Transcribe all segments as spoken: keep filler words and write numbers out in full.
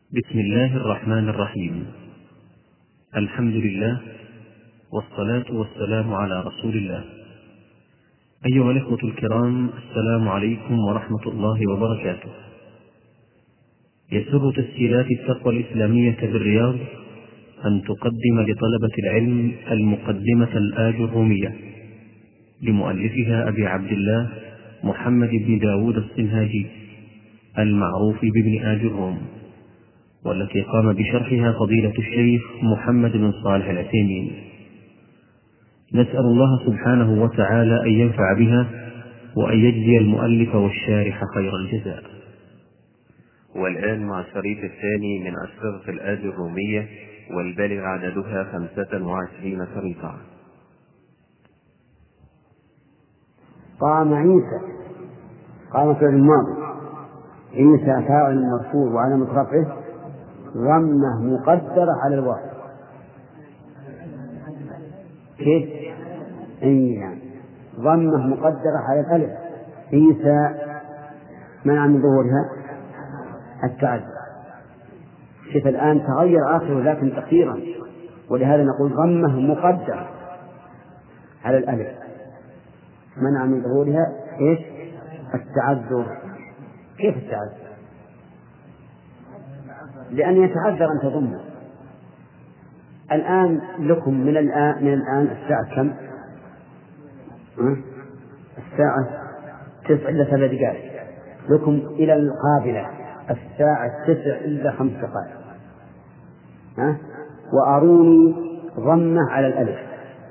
بسم الله الرحمن الرحيم. الحمد لله والصلاة والسلام على رسول الله. أيها الإخوة الكرام، السلام عليكم ورحمة الله وبركاته. يسر تسجيلات التقوى الإسلامية بالرياض أن تقدم لطلبة العلم المقدمة الآجرومية لمؤلفها أبي عبد الله محمد بن داود الصنهاجي المعروف بابن آجروم، والتي قام بشرحها فضيلة الشيخ محمد بن صالح العثيمين. نسأل الله سبحانه وتعالى أن ينفع بها وأن يجزي المؤلف والشارح خير الجزاء. والآن مع الشريط الثاني من أشرطة الآجرومية، والبالغ عددها خمسة وعشرين شريطا. قام عيسى، قام فعل الماضي، عيسى فاعل مرفوع وعلامة رفعه ضمة مقدرة على الواو. كيف؟ أي يعني ضمة مقدرة على الألف. عيسى منع من ظهورها التعدي. شوف الآن تغير آخره لكن تقديرا، ولهذا نقول ضمة مقدرة على الألف منع من ظهورها إيش؟ التعذر. كيف التعذر؟ لأن يتعذر أن تضمه. الآن لكم من الآن من الآن الساعة كم؟ الساعة تسع إلا ثلاث دقائق. لكم إلى القابلة الساعة تسع إلا خمس دقائق. ها؟ وأروني ضمة على الألف،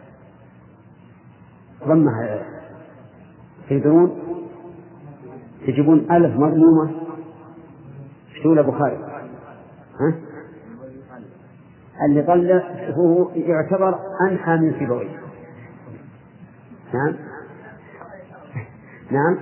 ضمة على الألف. تقدرون تجيبون ألف مضمومة شتول أبو خالد؟ ها؟ اللي طلع هو يعتبر أنحى من سيبويه. نعم نعم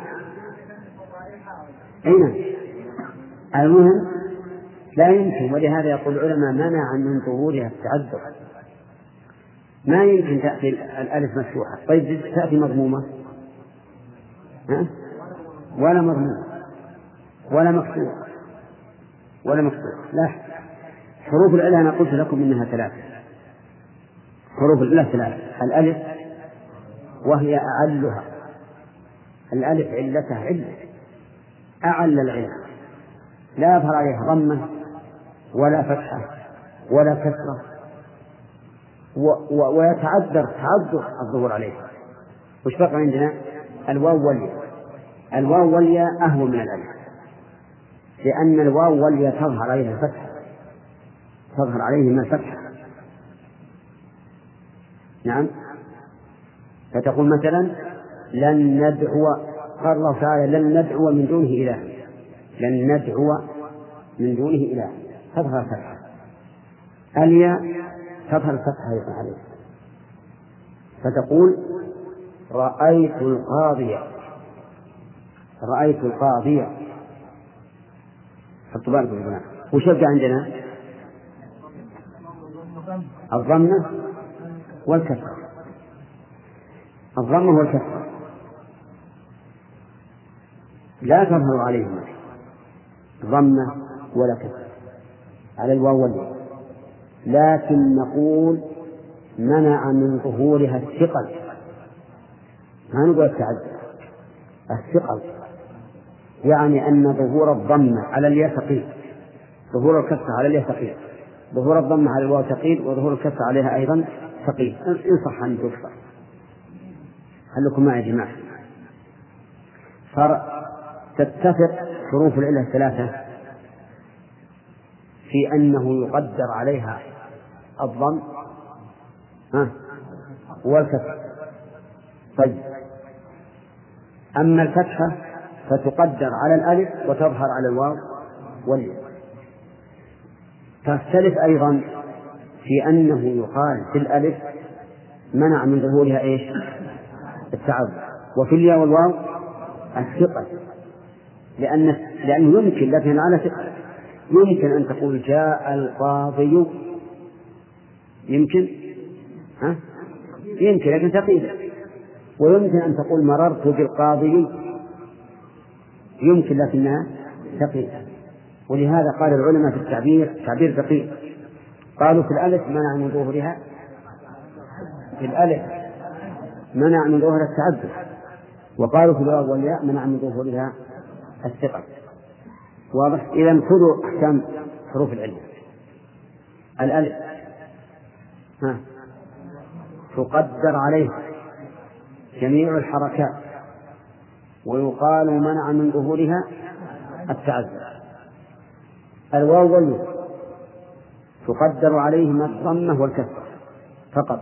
أين المهم لا يمكن، ولهذا يقول العلماء منع من ظهورها التعذر. ما يمكن تأتي الألف مفتوحة. طيب تأتي مضمومة؟ ها؟ ولا مضمومة ولا مفتوحة ولا مفتوحة. لا، حروف العلة أنا قلت لكم إنها ثلاثة. حروف العلة ثلاثة. الألف وهي أعلها، الألف علتها علة، أعل العلة، لا يظهر عليها ضمة ولا فتحة ولا كسرة، و- و- ويتعذر تعذر الظهور عليها. وش بقى عندنا؟ الواو والياء. الواو والياء أهون من الألف، لأن الواو والياء تظهر عليها الفتحة، تظهر عليهما الفتحة. نعم. فتقول مثلا لن ندعو، قال الله تعالى لن ندعو من دونه إله، لن ندعو من دونه إله، تظهر الفتحة. الياء تظهر الفتحة عليه. فتقول رأيت القاضية، رأيت القاضية. حطوا بالكم يا جماعة. وش يبقى عندنا؟ الضمة والكسرة. الضمة والكسرة لا تظهر عليهما ضمة ولا كسرة على الواو والياء، لكن نقول منع من ظهورها الثقل. ما نقول التعذر، الثقل، يعني أن ظهور الضمة على الياء ثقيل، ظهور الكسرة على الياء ثقيل، ظهور الضمة على الواو ثقيل، وظهور الكسرة عليها أيضا ثقيل. إن صح أن تكسر. خلكم معي يا جماعة. فتتفق حروف العلة الثلاثة في أنه يقدر عليها الضم والكسر. طيب، أما الفتحة فتقدر على الألف وتظهر على الواو والياء. تختلف أيضا في أنه يقال في الألف منع من ظهورها إيش؟ التعذر، وفي الياء والواو الثقل، لأن لأنه يمكن، لكن على ثقل. يمكن أن تقول جاء القاضي، يمكن ها؟ يمكن لكن ثقيل. ويمكن أن تقول مررت بالقاضي، يمكن لكنها ثقيلة. ولهذا قال العلماء في التعبير تعبير دقيق، قالوا في الألف منع من ظهورها، في الألف منع من ظهورها التعدد، وقالوا في الواو والياء منع من ظهورها الثقل. واضح؟ إذا خذوا أحكام حروف العلة. الألف ها تقدر عليه جميع الحركات، ويقال منع من ظهورها التعذر. الواو والياء تقدر عليهما الضمة والكسرة فقط،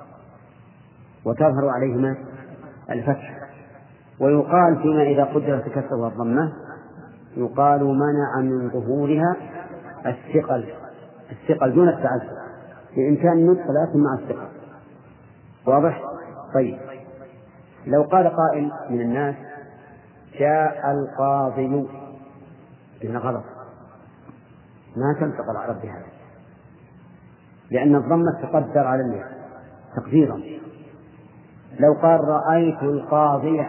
وتظهر عليهما الفتح. ويقال فيما إذا قدرت الكسرة والضمة يقال منع من ظهورها الثقل، الثقل دون التعذر، بإمكان النطق لكن مع الثقل. واضح؟ طيب، لو قال قائل من الناس جاء القاضي، إن غلط، ما تنطق العرب بهذا، لأن الضمة تقدر على الياء تقديرا. لو قال رأيت القاضي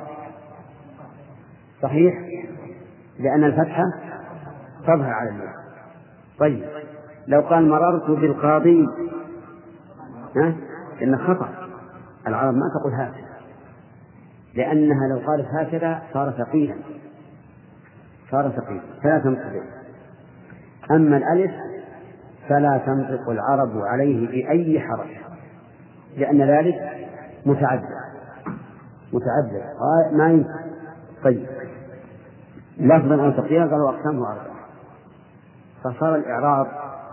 صحيح، لأن الفتحة تظهر على الياء. طيب، لو قال مررت بالقاضي، ها إن خطأ، العرب ما تقول هكذا، لأنها لو قالت هكذا صار ثقيلا، صار ثقيلا فلا تنطق به. أما الألف فلا تنطق العرب عليه بأي حرف، لأن ذلك متعدد متعدد ما ينفع. طيب، لفظا أو تقديرا قالوا أقسامه أربعة، فصار الإعراب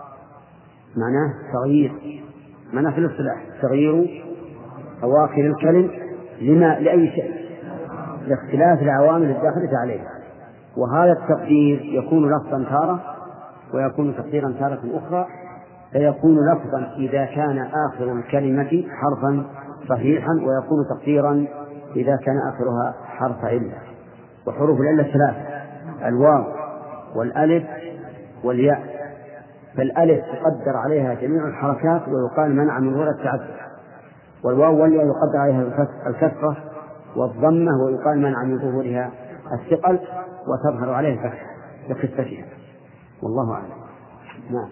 معناه تغيير، معناه في الاصطلاح تغيير أواخر الكلم لما لأي شيء لاختلاف العوامل الداخلة عليه. وهذا التقدير يكون لفظا تارة ويكون تقديرا تارة أخرى، فيكون لفظا إذا كان آخر الكلمة حرفا صحيحا، ويكون تقديرا إذا كان آخرها حرف علة. وحروف العلة ثلاثة: الواو والألف والياء. فالألف تقدر عليها جميع الحركات ويقال منع من ظهور التعدد، والواو والياء يقدر عليها الكسرة والضمة ويقال منع من ظهورها الثقل، وتظهر عليها الفتحة لخفتها. والله أعلم. نعم.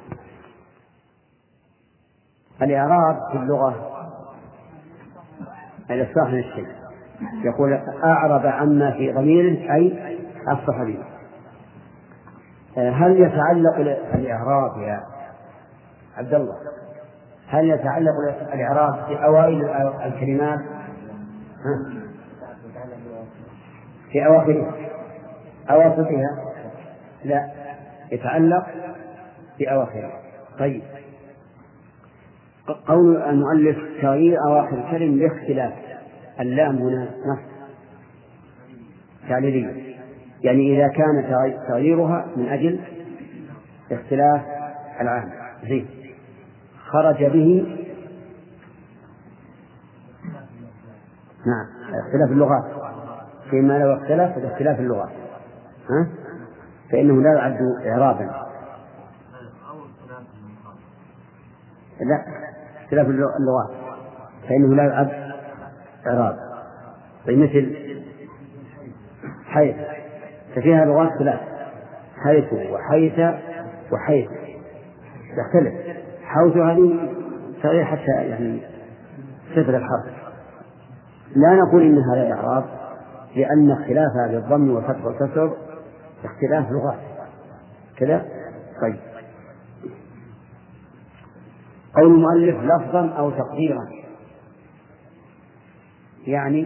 الإعراب في اللغة الإصلاح من الشيء، يقول أعرب عما في ضميره أي أصلح به. هل يتعلق الإعراب يا عبد الله، هل يتعلق الإعراب في أوائل الكلمات في أواخرها أواسطها؟ لا، يتعلق في أواخرها. طيب، قول المؤلف تغيير أواخر الكلم لاختلاف، اللام هنا نص تعليلية، يعني إذا كان تغييرها من أجل اختلاف العام زي خرج به، نعم اختلاف اللغات، فيما لو اختلف باختلاف اللغات ها؟ فإنه لا يعد إعرابا، لا اختلاف اللغات فإنه لا يعد إعراب. مثل حيث، ففيها لغات ثلاث: حيث وحيث وحيث، تختلف. حوث هذه صحيح حتى يعني صفر الحرف، لا نقول إن هذا إعراب، لأن اختلافها بالضم والفتح والكسر اختلاف لغات كذا. طيب، قول المؤلف لفظا أو تقديرا، يعني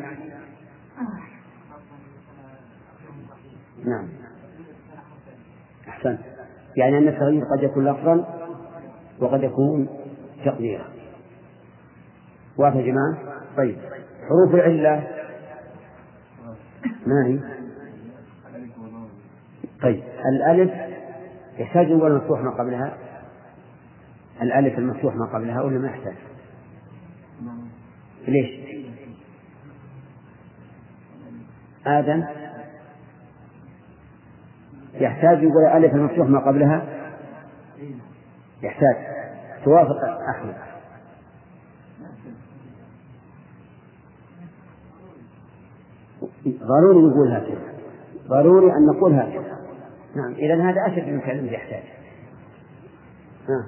نعم أحسن، يعني أن التغيير قد يكون لفظا وقد يكون تقديرا. واضح يا جماعة؟ طيب، حروف العلة ما هي؟ طيب، الألف يحتاج أول مفتوح ما قبلها، الألف المفتوح ما قبلها ولا ما يحتاج؟ ليش؟ آدم يحتاج يقول ألف المفتوح ما قبلها، يحتاج. توافق أحمد؟ ضروري نقول هكذا، ضروري أن نقول هكذا، نعم، إذن هذا أشد من كلمة يحتاج. ها.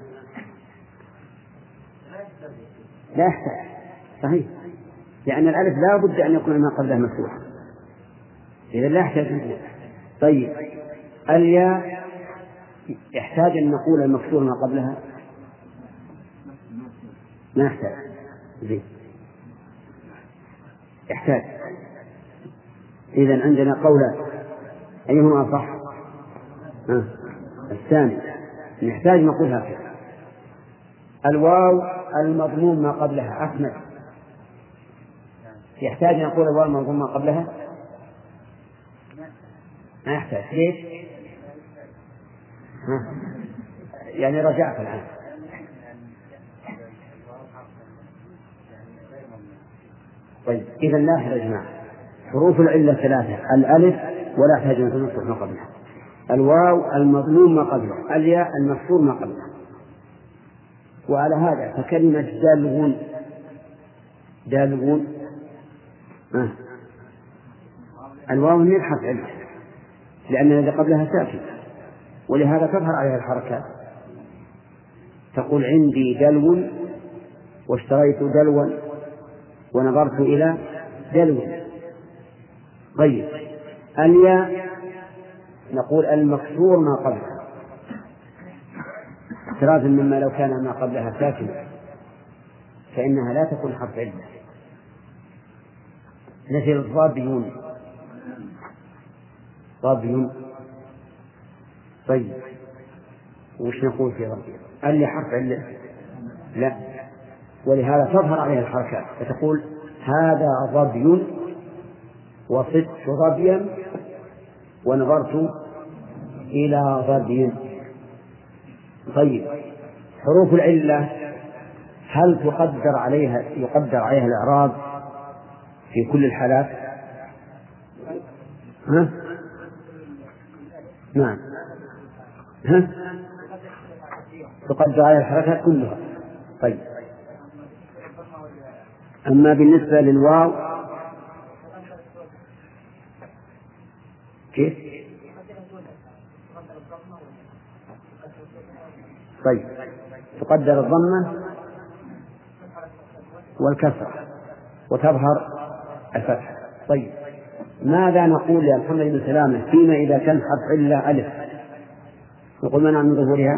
لا يحتاج، صحيح، لأن الألف لا بد أن يكون ما قبله مفتوحا، إذا لا يحتاج نقول. طيب الياء يحتاج أن نقول المكسور ما قبلها؟ ما يحتاج. زين، يحتاج. إذن عندنا قولان، أيهما صح؟ ها. الثاني نحتاج نقول هكذا: الواو المضموم ما قبلها. أحمد، يحتاج نقول الواو المضموم ما قبلها؟ ما يحتاج. ليش؟ ها. يعني رجعت الآن. طيب إذا لا يحتاج معه. حروف العلة ثلاثة: الألف ولا يحتاج أن تنصح ما قبلها، الواو المضموم ما قبله، الياء المكسور ما قبله. وعلى هذا فكلمة دلغون، دلغون آه. الواو من حرف علة لأن الذي قبلها ساكن، ولهذا تظهر عليها الحركات. تقول عندي دلو واشتريت دلوا ونظرت إلى دلو. طيب الياء نقول المكسور ما قبلها، احترازا مما لو كان ما قبلها ساكنا فإنها لا تكون حرف علة، مثل الضابيون. ضابيون. طيب وش نقول في ضابيون؟ اللي حرف علة؟ لا، ولهذا تظهر عليها الحركات، فتقول هذا ضبي وصدت ضبيا ونظرت إلى ضبي. طيب حروف العلة هل تقدر عليها يقدر عليها الإعراب في كل الحالات؟ ها؟ نعم. ها؟ تقدر عليها الحركات كلها. طيب أما بالنسبة للواو كيف؟ طيب تقدر الضمة والكسرة وتظهر الفتحة. طيب ماذا نقول يا محمد بن سلامة فيما إذا كان حرف علة ألف؟ نقول منع من ظهورها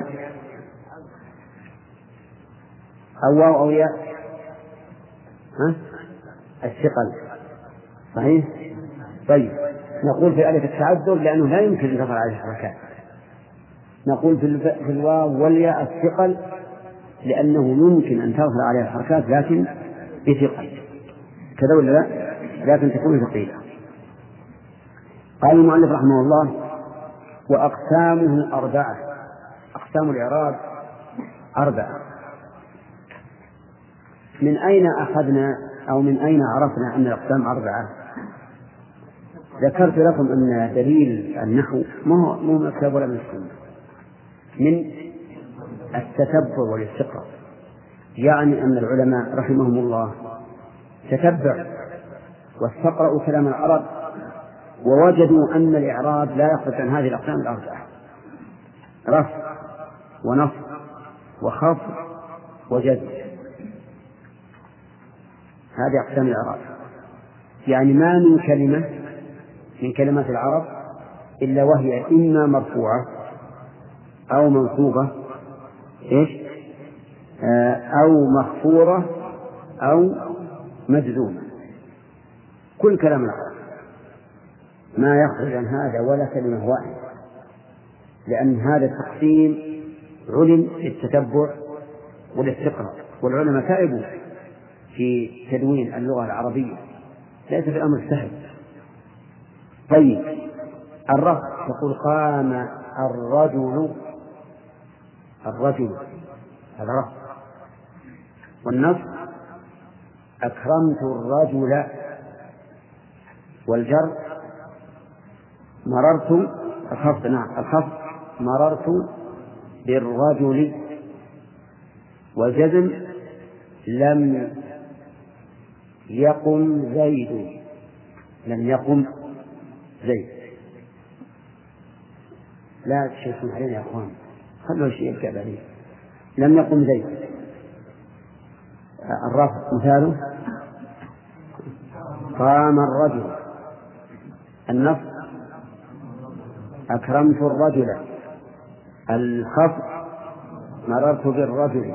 أو واو أو ياء؟ ها؟ الثقل، صحيح. طيب نقول في ألف التعذر لأنه لا يمكن أن تظهر عليه الحركات. نقول في الواو والياء الثقل لأنه يمكن أن تظهر عليها الحركات لكن بثقل، كذا ولا لا؟ لكن تكون ثقيلة. قال المؤلف رحمه الله: وأقسامه أربعة. أقسام الإعراب أربعة. من أين أخذنا أو من أين عرفنا أن الأقسام أربعة؟ ذكرت لكم أن دليل النحو ما هو مو مكتوب ولا من السنة، من التتبع والاستقراء. يعني أن العلماء رحمهم الله تتبعوا واستقرأوا كلام العرب ووجدوا أن الإعراب لا يخرج عن هذه الأقسام الأربعة: رفع ونصب وخفض وجزم. هذه أقسام الإعراب. يعني ما من كلمة من كلمات العرب إلا وهي إما مرفوعة أو منصوبة إيش أو مخفورة أو مجزومة. كل كلام العرب ما يخرج عن هذا ولا كلمة واحدة، لأن هذا التقسيم علم في التتبع والاستقراء، والعلماء تعبوا في تدوين اللغة العربية، ليس في الأمر سهل. طيب الرفع تقول قام الرجل، الرجل هذا رفع. والنصب أكرمت الرجل. والجر مررت، الخفض نعم الخفض مررت بالرجل. والجزم لم يقم زيد، لم يقم زيد. لا تشوفون علينا يا أخوان، خلوا الشيء يرجع بعدين. لم يقم زيد. الرفع مثاله قام الرجل. النصب أكرمت الرجل. الخفض مررت بالرجل.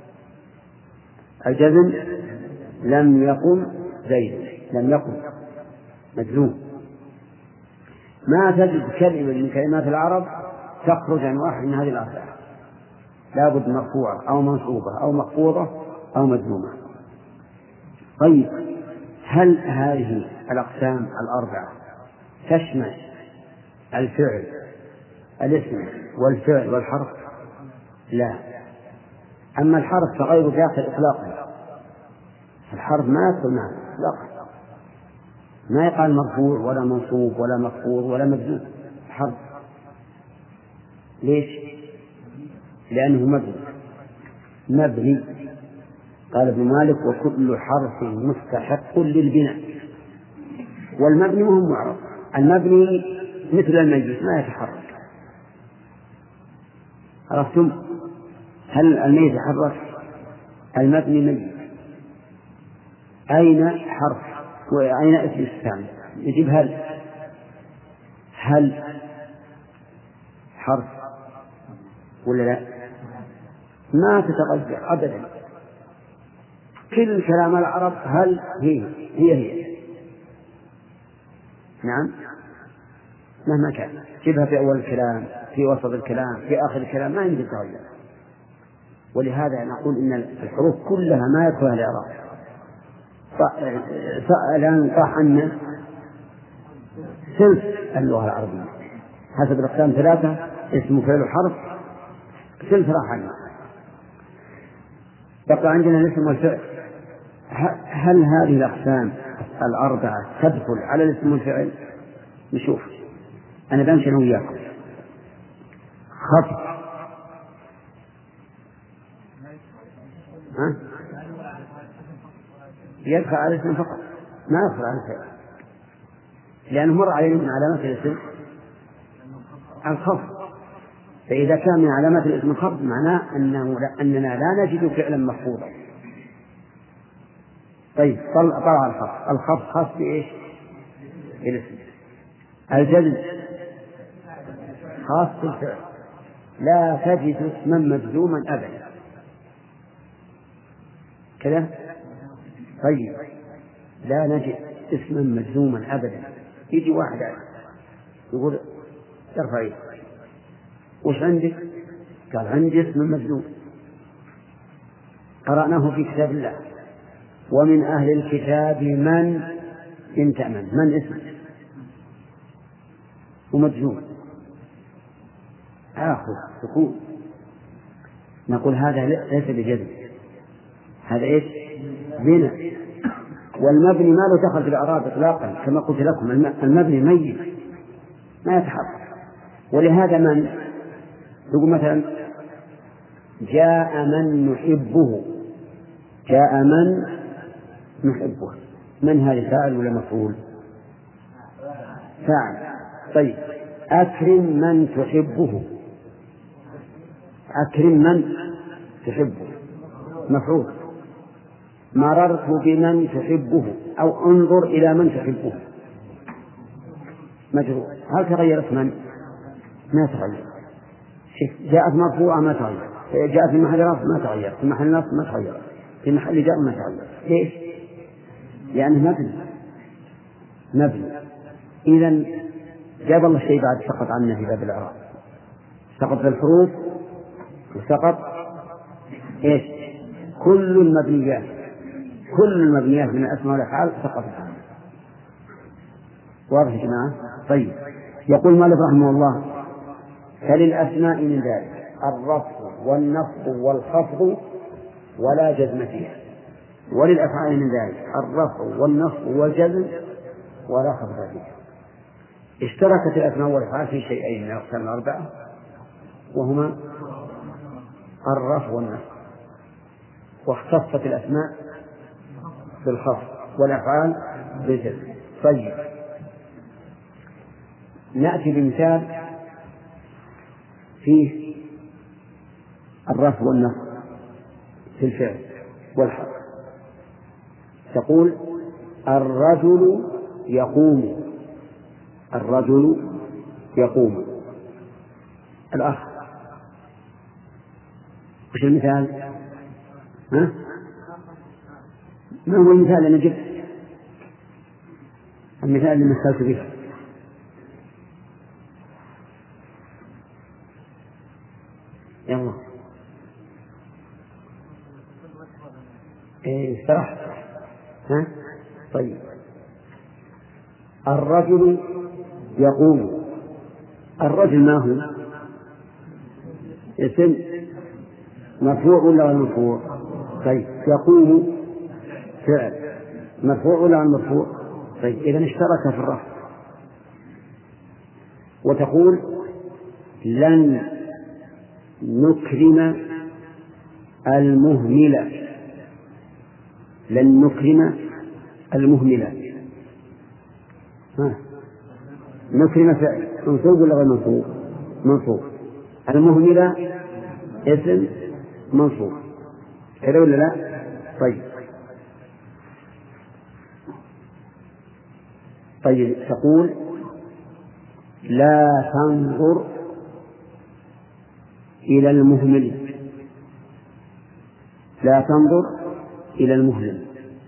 الجزم لم يقم زيد، لم يقم مجزوم. ما تجد كلمة من كلمات العرب تخرج عن واحد من هذه الأربعة، لا بد مرفوعة أو منصوبة أو مخفوضة أو مجزومة. طيب، هل هذه الأقسام الأربعة تشمل الفعل الاسم والفعل والحرف؟ لا. أما الحرف فغير داخل إطلاقا، الحرف ما يدخل معه إطلاقا، ما يقال مرفوع ولا منصوب ولا مخفوض ولا مجزوم. حرف ليش؟ لأنه مبني مبني قال ابن مالك وكل حرف مستحق للبناء. والمبني وهم معرض. المبني مثل المجلس ما يتحرك. عرفتم؟ هل الميت يتحرك؟ المبني ميت. أين حرف وأين اسم الثاني؟ يجيب هل. هل حرف ولا لا؟ ما تتغير أبدا. كل كلام العرب هل هي هي هي نعم مهما كان. جبها في أول الكلام، في وسط الكلام، في آخر الكلام، ما يمكن تغير. ولهذا نقول إن الحروف كلها ما يدخلها الإعراب. الآن صح أن ثلث اللغة العربية حسب الأقسام ثلاثة: اسم فعل وحرف، ثلث راح عنه. بقى عندنا الاسم والفعل. هل هذه الأقسام الأربعة تدخل على الاسم والفعل؟ نشوف. أنا بمشي أنا وياكم. خفض ها؟ يدخل على الاسم فقط، ما يدخل على الفعل، لأنه مر علينا من علامات الاسم الخفض. فإذا كان من علامات الاسم الخفض معناه أنه أننا لا نجد فعلا مخفوضا. طيب، طلع الخفض. الخفض خاص بإيش؟ الاسم. الجزم خاص بالفعل. لا تجد اسما مجزوما أبدا كذا. طيب، لا نجد اسما مجزوما أبدا. يجي واحد يقول ارفعي، وش عندك؟ قال عندي اسم مجزوم، قرأناه في كتاب الله: ومن أهل الكتاب من إن تأمن. من اسم ومجزوم، آخر سكون. نقول هذا ليس بجزم، هذا إيش؟ بناء. والمبني ما له دخل في الإعراب إطلاقا. كما قلت لكم المبني ميت ما يتحرك. ولهذا من يقول مثلا جاء من نحبه، جاء من نحبه، من هذا فاعل ولا مفعول؟ فاعل. طيب، أكرم من تحبه، أكرم من تحبه مفعول. مررت بمن تحبه أو انظر إلى من تحبه مجرور. هل تغيرت من؟ ما تغير. جاءت مرفوعة ما تغير، جاءت في محل رفع ما تغير، في محل نصب ما تغير، في محل جر ما تغير. ليش؟ لأنه مبني مبني. إذن جاب الله شيء بعد سقط عنا في باب الإعراب. سقط في الحروف وسقط إيش؟ كل المبنيات، كل المبنيات من الأسماء والأفعال سقطت عنه. واضح يا جماعة؟ طيب، يقول مالك رحمه الله: فللأسماء من ذلك الرفع والنصب والخفض ولا جزم فيها، وللأفعال من ذلك الرفع والنصب والجزم ولا خفض فيها. اشتركت الأسماء والأفعال في شيئين من الأقسام الأربعة، وهما الرفع والنصب، واختصت الأسماء بالخفض والأفعال بالجزم. طيب، نأتي بمثال فيه الرفع والنصب في الفعل والحرف. تقول الرجل يقوم، الرجل يقوم. الأخ وش المثال؟ ها؟ ما هو المثال اللي جبت؟ المثال اللي مثلت به يلا. إيه استرحت؟ ها؟ طيب الرجل يقوم. الرجل ما هو؟ اسم مرفوع ولا غير مرفوع؟ طيب يقوم فعل مرفوع ولا غير مرفوع؟ طيب إذا اشترك في الرفع. وتقول لن نكرم المهملة، لن نكرم المهملة. ها نكرم فعل منصوب ولا غير منصوب؟ منصوب. المهملة اسم منصوب كذا ولا لا؟ طيب طيب تقول لا تنظر إلى المهمل، لا تنظر إلى المهمل.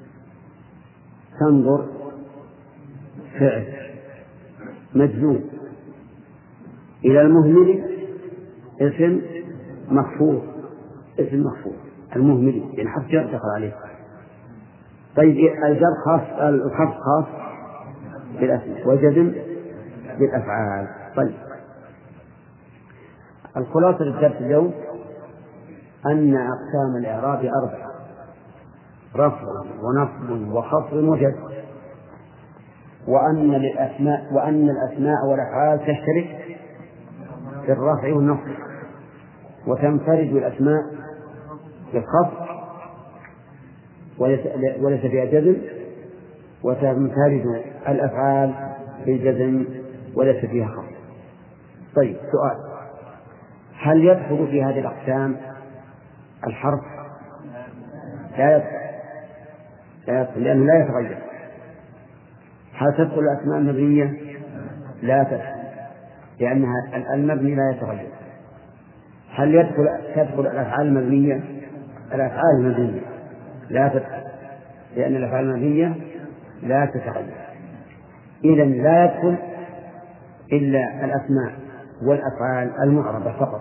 تنظر فعل مجزوم، إلى المهمل اسم مخفوض، اسم مخفوض المهمل يعني حرف جر دخل عليه. طيب الجر خاص، الخفض خاص بالأسماء والجزم بالأفعال. طيب الخلاصة للدرس اليوم أن أقسام الإعراب أربعة: رفع ونصب وخفض وجزم، وأن للأسماء وأن الأسماء والأفعال تشترك في الرفع والنصب، وتنفرد الأسماء بالخفض وليس فيها جزم، وتنفرد الأفعال بالجزم وليس فيها خفض. طيب سؤال: هل يدخل في هذه الأقسام الحرف؟ لا يدخل، لا يدخل لأنه لا يتغير. هل تدخل الأسماء المبنية؟ لا تدخل لأنها المبني لا يتغير. هل يدخل تدخل الأفعال المبنية؟ الأفعال المبنية لا تدخل لأن الأفعال المبنية لا تتغير. إذن لا يدخل إلا الأسماء والأفعال المعربة فقط.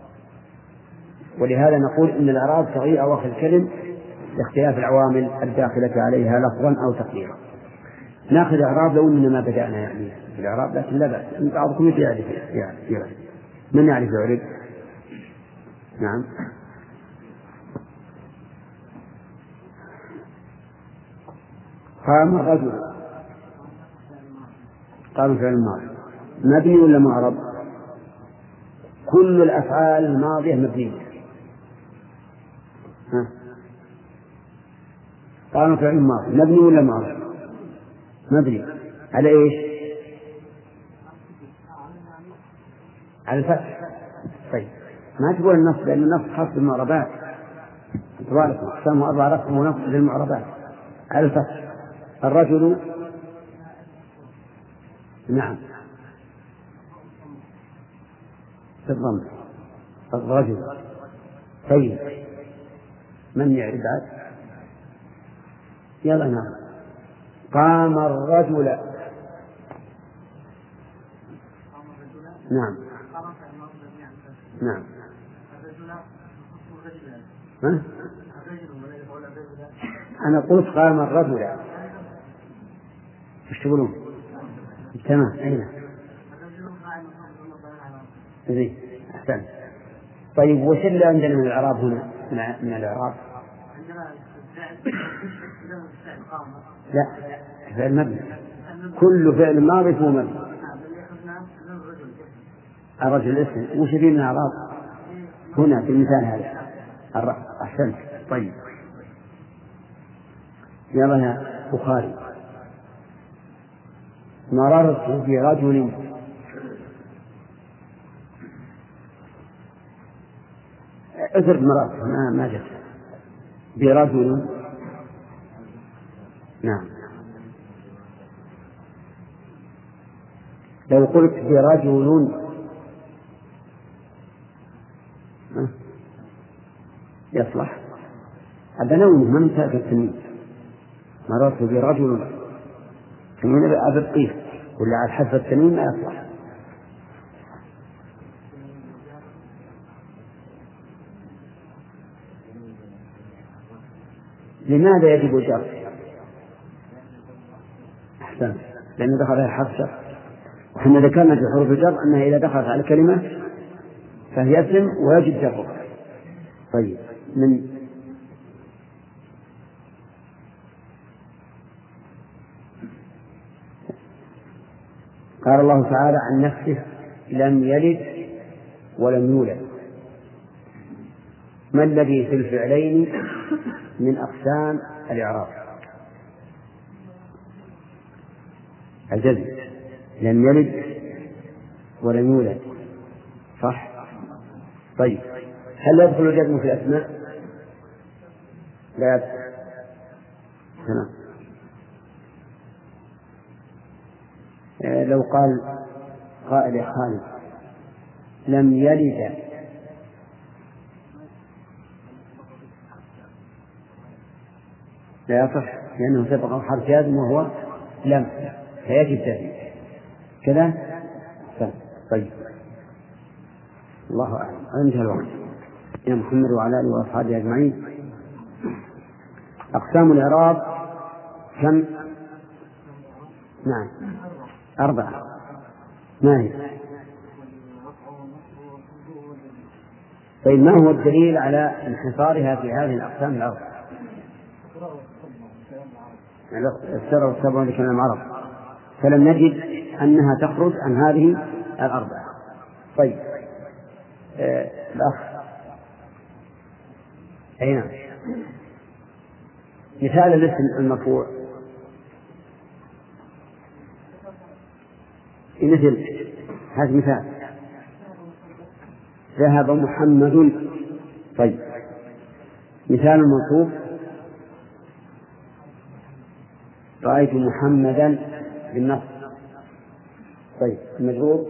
ولهذا نقول إن الإعراب تغيير أواخر الكلم لاختلاف العوامل الداخلة عليها لفظا أو تقديرا. ناخذ إعراب لو إننا ما بدأنا يعني في الإعراب، لكن لا بأس، بعضكم يعرف يعرف. من يعرف يعرف؟ نعم. قام الرجل. قام فعل الماضي مبني ولا معرب؟ كل الأفعال الماضية مبنية. ها. قام فعل الماضي مبني ولا معرب؟ مبني. على إيش؟ على الفتح. طيب ما تقول النص لأن النص خاص بالمعربات. تبارك أقسامه أربع رقم ونص للمعربات. على الفتح. الرجل نعم بالضم. الرجل. طيب من يعرف بعد؟ يلا نعم. قام الرجل. نعم نعم. ها؟ أنا قلت قام الرجل. ايش تقولون؟ تمام. أين؟ زين أحسن. طيب وش اللي عندنا من الإعراب هنا؟ من الإعراب؟ لا فعل مبني. كل فعل ماضي هو مبني. الرجل اسم. وش فيه من الإعراب هنا في المثال هذا؟ أحسنت. طيب يلا يا بخاري. مررت برجل. اثر مرات ما ما جت برجل. نعم. لو قلت برجل يصلح. هذا نوم من تأتي التنين مرات برجل تنين أبقيه ولا على حذف التنين ما يصلح. لماذا يجب الجر؟ أحسن، لأنه دخل على حرف جر، وحنا ذكرنا في حروف الجر أنها إذا دخلت على كلمة فهي اسم ويجب جرها. طيب، من قال الله تعالى عن نفسه لم يلد ولم يولد. ما الذي في الفعلين من أقسام الإعراب؟ الجزم، لم يلد ولم يولد، صح؟ طيب، هل يدخل الجزم في الأسماء؟ لا يدخل. تمام. لو قال قائل يا خالد لم يلد لا يصح، لأنه سبق حرف جازم وهو لم، فيجب جزم كذا. طيب، الله أعلم. انتهى الوقت. يا محمد وعلى آله وأصحابه أجمعين. أقسام الإعراب كم؟ نعم، أربعة. ما هي؟ طيب، ما هو الدليل على انحصارها في هذه الأقسام الأربعة؟ السر والسبع لكلام العرب، فلم نجد أنها تخرج عن هذه الأربعة. طيب، آه الأخ أين مثال الاسم المرفوع؟ مثل هذا مثال ذهب محمد. طيب، مثال المنصوب رأيت محمدا بالنصب. طيب، المجرور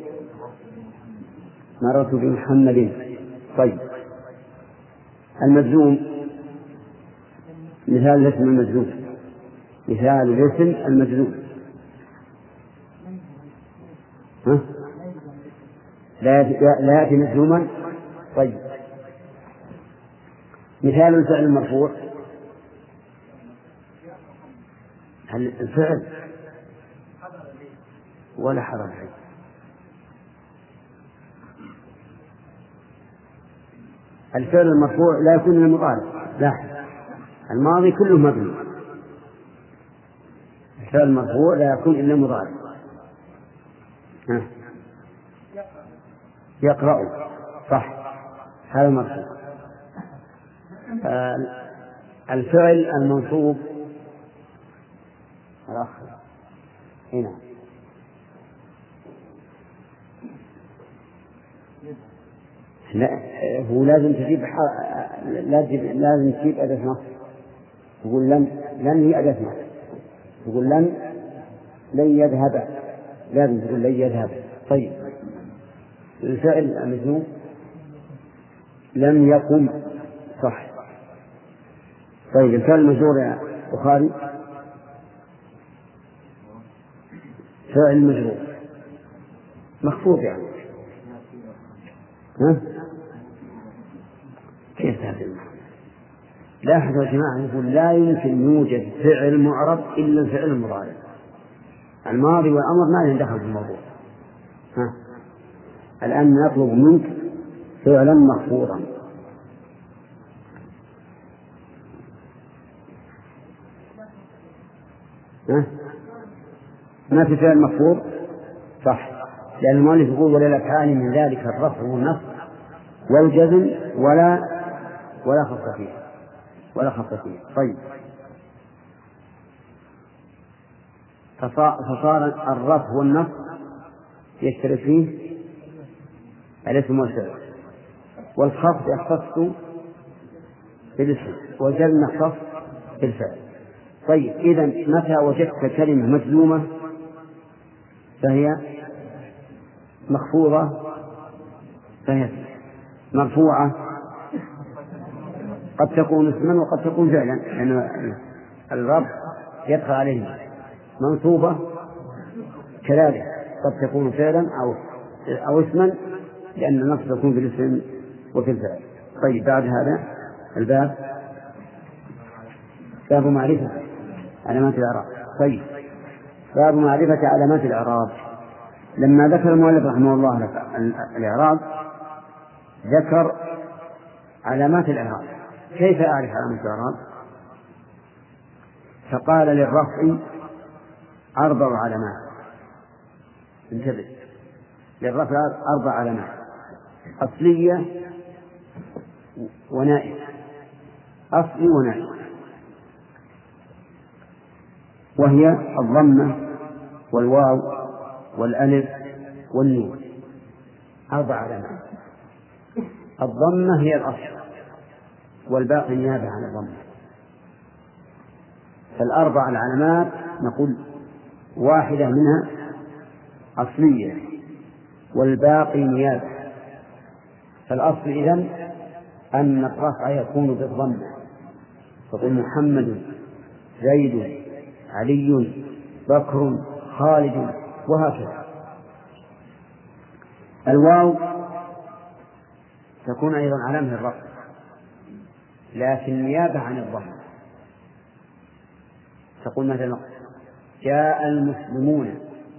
مررت بمحمد. طيب، المجزوم مثال الاسم المجزوم، مثال الاسم المجزوم ها؟ لا يأتي مجزوما. طيب، مثال الفعل المرفوع الفعل ولا حرف. الفعل المرفوع لا يكون من المضارع، لا، الماضي كله مبني. الفعل المرفوع لا يكون إلا مضارع. يقرأ، صح، هذا مرفوع. الفعل المنصوب الآخر هنا لا، هو لازم تجيب ح... لازم لازم تجيب أداة نصب. تقول لن، لن هي أداة نصب. تقول لن لن يذهب، لازم تقول لن يذهب. طيب، الفعل المجزوم لم يقم، صح. طيب، الفعل المجرور يا بخاري فعل مجرور مخفوض يعني، ها؟ كيف هذا؟ لاحظوا يا جماعة، يقول لا يمكن يوجد فعل معرب إلا الفعل المضارع. الماضي والأمر ما لهم دخل في الموضوع. ها؟ الآن نطلب منك فعلا مخفوضا. ها؟ ما في فعل مخفوض، صح، لأن المؤلف يقول ولا الأفعال من ذلك الرفع والنصب والجزم ولا ولا خص فيه ولا خص فيه. طيب، فصار الرفع والنصب يشترك فيه الاسم والفعل، والخفض يختص بالاسم وجدنا الخفض بالفعل. طيب إذا متى وجدت كلمة مجزومة فهي مخفوضة فهي مرفوعة، قد تكون اسما وقد تكون فعلا، لأن الرفع يدخل عليه. منصوبة كذلك قد تكون فعلا أو أو اسما، لأن النصب يكون في الاسم وفي الفعل. طيب بعد هذا الباب باب معرفة علامات الإعراب. طيب باب معرفة علامات الإعراب. لما ذكر المؤلف رحمه الله الإعراب ذكر علامات الإعراب. كيف أعرف علامات الإعراب؟ فقال للرفع أربع علامات. انتبه، للرفع أربع علامات: أصلية ونائب، أصلي ونائب، وهي الضمة والواو والألف والنون. أربع علامات. الضمة هي الأصل والباقي نيابة عن الضمة. فالأربع العلامات نقول واحدة منها أصلية والباقي نيابة. فالأصل إذن أن الرفع يكون بالضمة، تقول محمد زيد علي بكر خالد وهكذا. الواو تكون أيضا علامة الرفع لكن نيابة عن الضمة. تقول مثلا جاء المسلمون،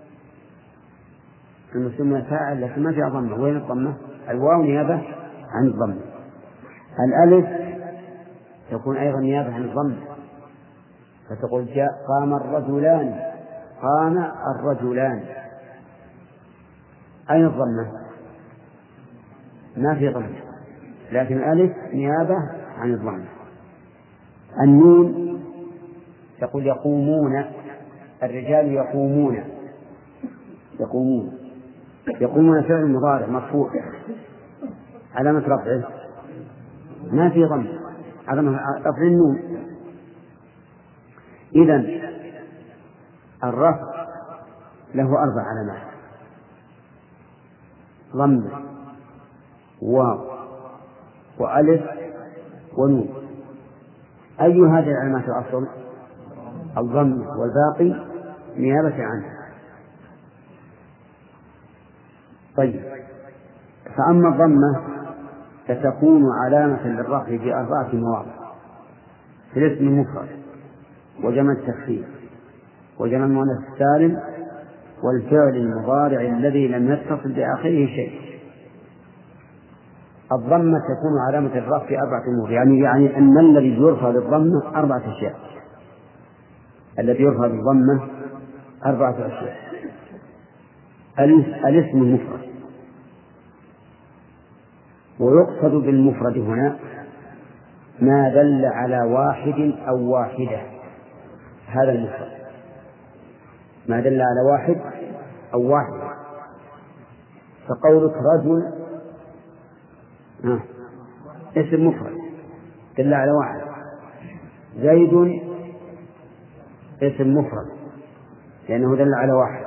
المسلمون فاعل لكن ما فيها ضمة. وين الضمة؟ الواو نيابة عن الضمة. الألف تكون أيضا نيابة عن الضمة، فتقول جاء قام الرجلان، قام الرجلان. أين الضمة؟ ما في ضمة، لكن الألف نيابة عن الضمة. النون تقول يقومون، الرجال يقومون، يقومون يقومون فعل مضارع مرفوع، علامة رفعه ما في ضمة، علامة رفع النون. إذن الرفع له أربع علامات: ضمة واو وألف ونون. أي هذه العلامات الأصل؟ الضمة، والباقي نيابة عنها. طيب، فأما الضمة فتكون علامة للرفع في أربعة مواضع: في الاسم المفرد وجمع التكسير وجمع المؤنث السالم والفعل المضارع الذي لم يتصل بآخره شيء. الضمة تكون علامة الرفع في أربعة أمور، يعني يعني أن الذي يرفع بالضمة أربعة أشياء. الذي يرفع بالضمة أربعة أشياء: الاسم المفرد، ويقصد بالمفرد هنا ما دل على واحد أو واحدة، هذا المفرد ما دل على واحد أو واحدة. فقولك رجل آه. اسم مفرد دل على واحد. زيد اسم مفرد لأنه دل على واحد.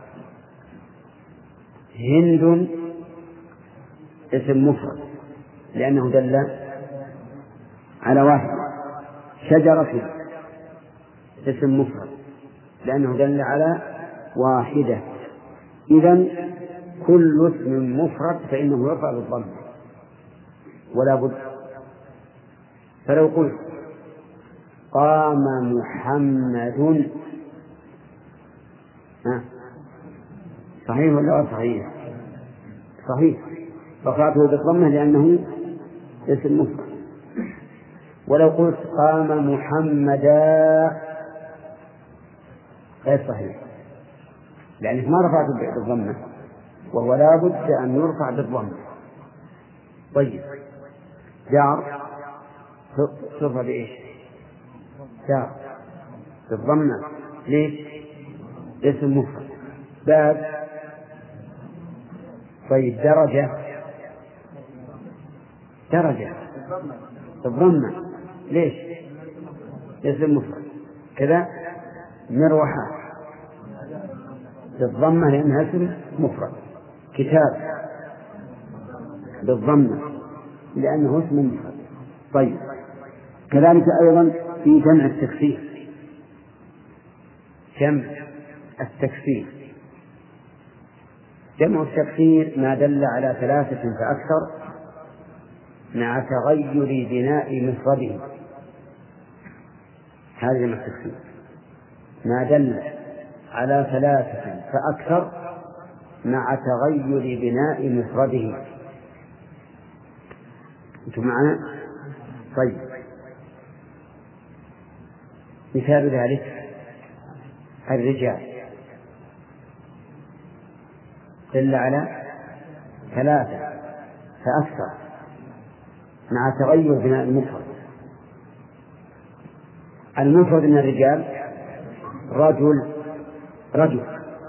هند اسم مفرد لأنه دل على واحد. شجرة اسم مفرد لأنه دل على واحدة. إذن كل اسم مفرد فإنه يرفع بالضم ولا بد. فلو قلت قام محمد، صحيح ولا صحيح؟ صحيح، رفعته بالضمة لأنه اسم مفرد. ولو قلت قام محمدا غير صحيح، لأنه ما رفعته بالضمة، وهو لا بد أن يرفع بالضمة. طيب، جار ترفع بإيش؟ جار بالضمة. ليش؟ اسم مفرد. باب. طيب، درجة درجة بالضمة ليش؟ اسم مفرد كذا. مروحة بالضمة لأنها اسم مفرد. كتاب بالضمة لأنه اسم مفرد. طيب كذلك أيضا في جمع التكسير. جمع التكسير جمع التكسير ما دل على ثلاثة فأكثر مع تغير بناء مفرده. هذا جمع التكسير ما دل على ثلاثة فأكثر مع تغير بناء مفرده. أنتم معنا؟ طيب مثال ذلك الرجال دل على ثلاثة فأكثر مع تغير بناء المفرد. المفرد من الرجال رجل رجل.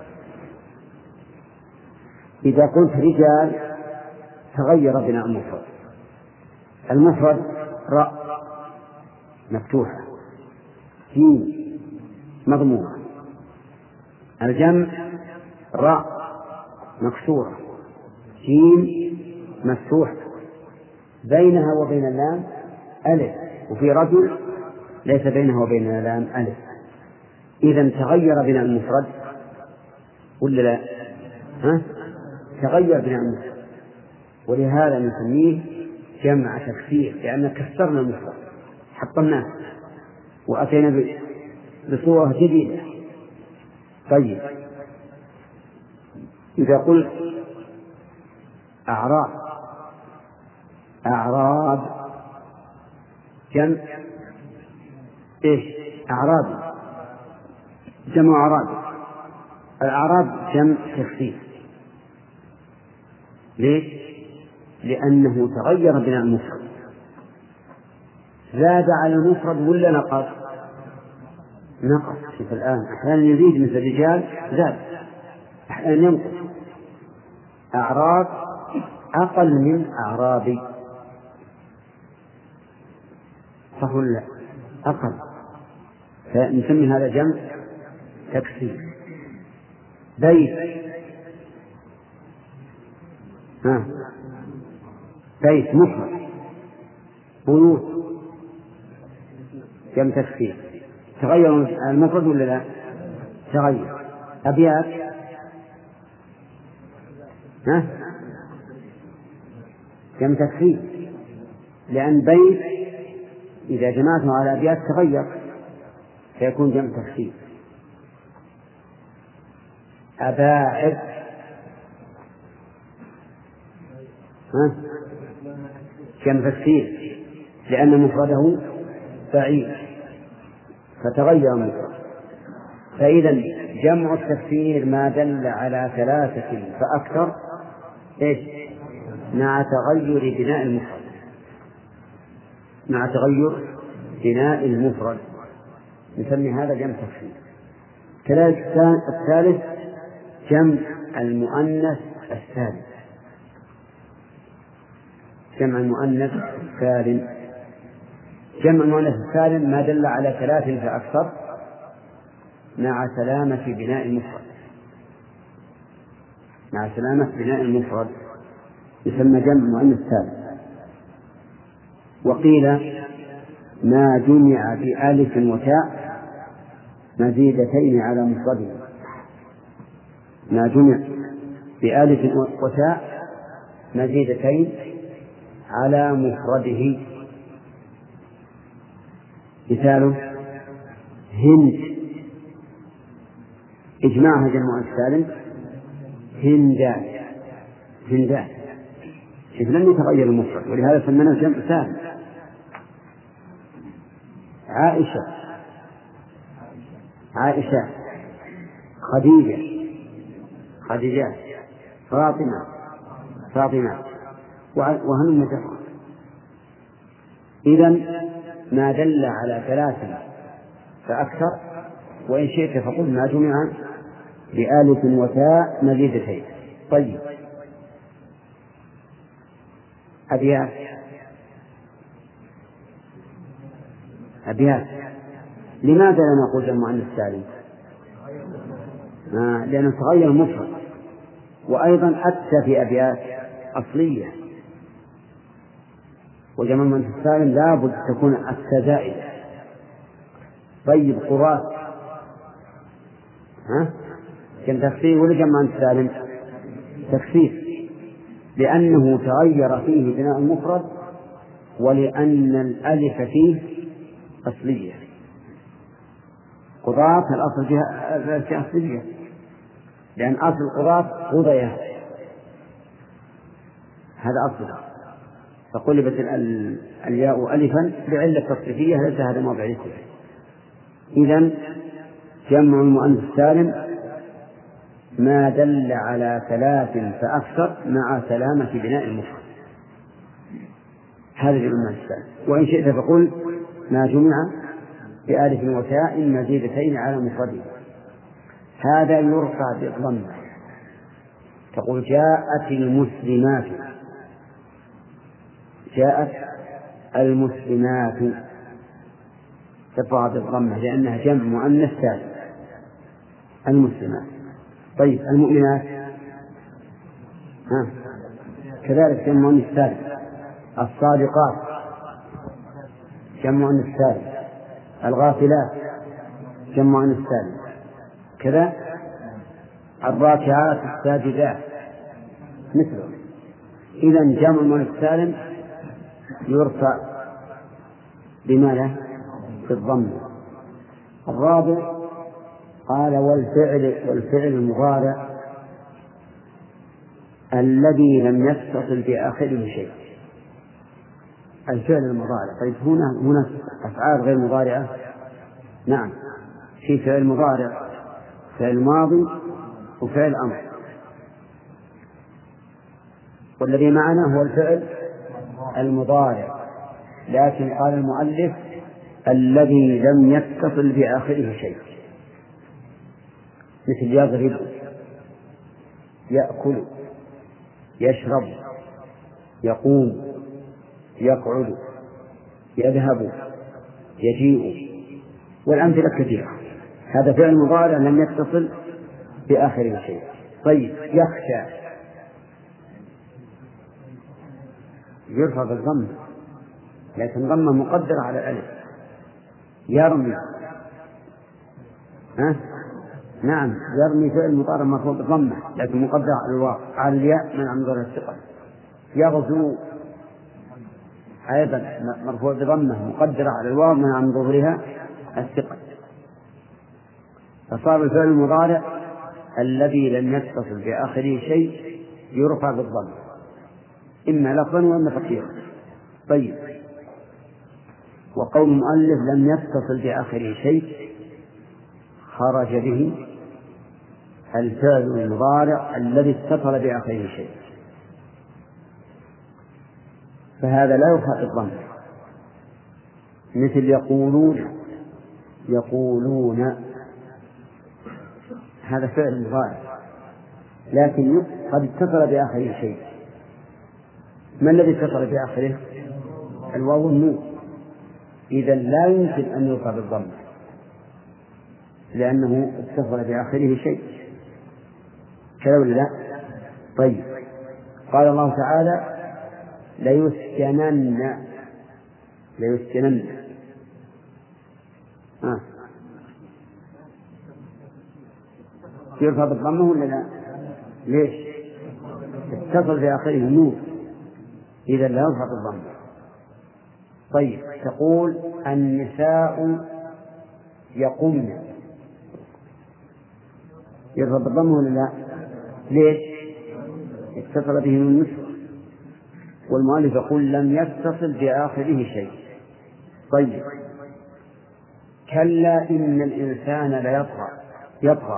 إذا قلت رجال تغير بناء المفرد. المفرد راء مفتوحة جيم مضمومة. الجمع راء مكسورة جيم مفتوحة بينها وبين اللام ألف. وفي رجل ليس بينه وبين اللام ألف. إذن تغير بناء المفرد ولا لا؟ ها؟ تغير بناء المفرد. ولهذا نسميه جمع تكسير لأن كسرنا المفرد حطمناه وأتينا بصورة جديدة. طيب إذا قلت أعراب أعراب جمع إيش؟ أعراب جمع أعراب. الأعراب جمع تكسير. ليش؟ لأنه تغير بناء المفرد. زاد على المفرد ولا نقص؟ نقص. شوف الآن أحيانا يزيد مثل الرجال زاد أحيانا ينقص. أعراب أقل من أعرابي صح ولا لا؟ أقل. فنسمي هذا جمع تكسير. بيت ها بيت مفرد. بيوت جمع تكسير. تغير المفرد ولا لا؟ تغير. أبيات ها جمع تكسير لأن بيت إذا جمعته على أبيات تغير فيكون جمع تكسير. أباعد ها جمع تكسير لأن مفرده بعيد فتغير مفرد. فإذا جمع التكسير ما دل على ثلاثة فأكثر إيش؟ مع تغير بناء المفرد مع تغير بناء المفرد نسمي هذا جمع تكسير. كذلك الثالث جمع المؤنث السالم. جمع المؤنث السالم جمع المؤنث السالم ما دل على ثلاث فأكثر مع سلامة بناء المفرد مع سلامة بناء المفرد يسمى جمع مؤنث سالم. وقيل ما جمع بألف وتاء مزيدتين على مفرده. ما جمع بألف وتاء مزيدتين على مفرده. مثاله هند إجماعها جمع السالم هندات هندات. شوف لم يتغير المفرد ولهذا سميناه جمع سالم. عائشة عائشة خديجة خديجات فاطمة فاطمة وهل مجرد. إذن ما دل على ثلاثة فأكثر وإن شئت فقل ما جمع بآلف وتاء مزيدتين. طيب أبيات. لماذا لا نقول جمع مؤنث سالم؟ آه لأنه تغير المفرد، وأيضا أتى في أبيات أصلية، وجمع مؤنث سالم لا بد تكون أتى زائدة. طيب قراء ها كان تكسير ولا جمع مؤنث سالم؟ تكسير، لأنه تغير فيه بناء المفرد، ولأن الألف فيه أصلية. قضاة الأصل فيها أصلية، لأن أصل القضاة قضية، هذا أصلها، فقلبت الياء ألفا بعلة تصريفية، ليس هذا موضع الاسم. إذن جمع المؤنث السالم ما دل على ثلاث فأكثر مع سلامة بناء المفرد، هذا جمع المؤنث السالم. وإن شئت فقل ما جمع بألف وتاء مزيدتين على مفرده. هذا يرفع بالضمة، تقول جاءت المسلمات، جاءت المسلمات، ترفع بالضمة لأنها جمع مؤنث سالم المسلمات. طيب المؤمنات ها كذلك جمع مؤنث سالم. الصادقات جمع مؤنث سالم. الغافلات جمع مؤنث سالم كذا. الراكعات الساجدات مثله. إذن جمع مؤنث سالم يرفع بماذا؟ بالضم. الرابع قال والفعل والفعل المضارع الذي لم يتصل بآخره شيء. الفعل المضارع، طيب هنا هنا أفعال غير مضارعة. نعم، في فعل مضارع، فعل ماضي، وفعل أمر، والذي معنا هو الفعل المضارع، لكن قال المؤلف الذي لم يتصل بآخره شيء، مثل يضرب، يأكل، يشرب، يقوم، يقعد، يذهب، يجيء، والأمثلة كثيرة. هذا فعل مضارع لم يتصل بآخره شيء. طيب يخشى يرفع بالضم، لكن ضمة مقدرة على الألف. يرمي ها؟ نعم، يرمي فعل مضارع مرفوع بالضمة لكن مقدر على الواو على الياء من عن ظهر الثقل. يغزو أيضا مرفوع بضمة مقدرة على الواو من عن ظهورها الثقل. فصار الفعل المضارع الذي لم يتصل بآخره شيء يرفع بالضمة، إما لفظا وإما تقديرا. طيب وقول المؤلف لم يتصل بآخره شيء خرج به الفعل المضارع الذي اتصل بآخره شيء، فهذا لا يرفع بالضم، مثل يقولون، يقولون هذا فعل مضارع لكن قد اتصل بآخره شيء. ما الذي اتصل بآخره؟ الواو والنون، إذا لا يمكن أن يرفع بالضم لأنه اتصل بآخره شيء، كذا ولا لا؟ طيب قال الله تعالى ليسكنن، ليسكنن آه. يرفع بالضمة ولا لا؟ ليش؟ اتصل بآخره النور، إذا لا يرفع بالضمة. طيب تقول النساء يقومن، يرفع بالضمة ولا لا؟ ليش؟ اتصل به النسوة، والمؤلف يقول لم يتصل بآخره شيء. طيب كلا إن الإنسان ليطغى، يطغى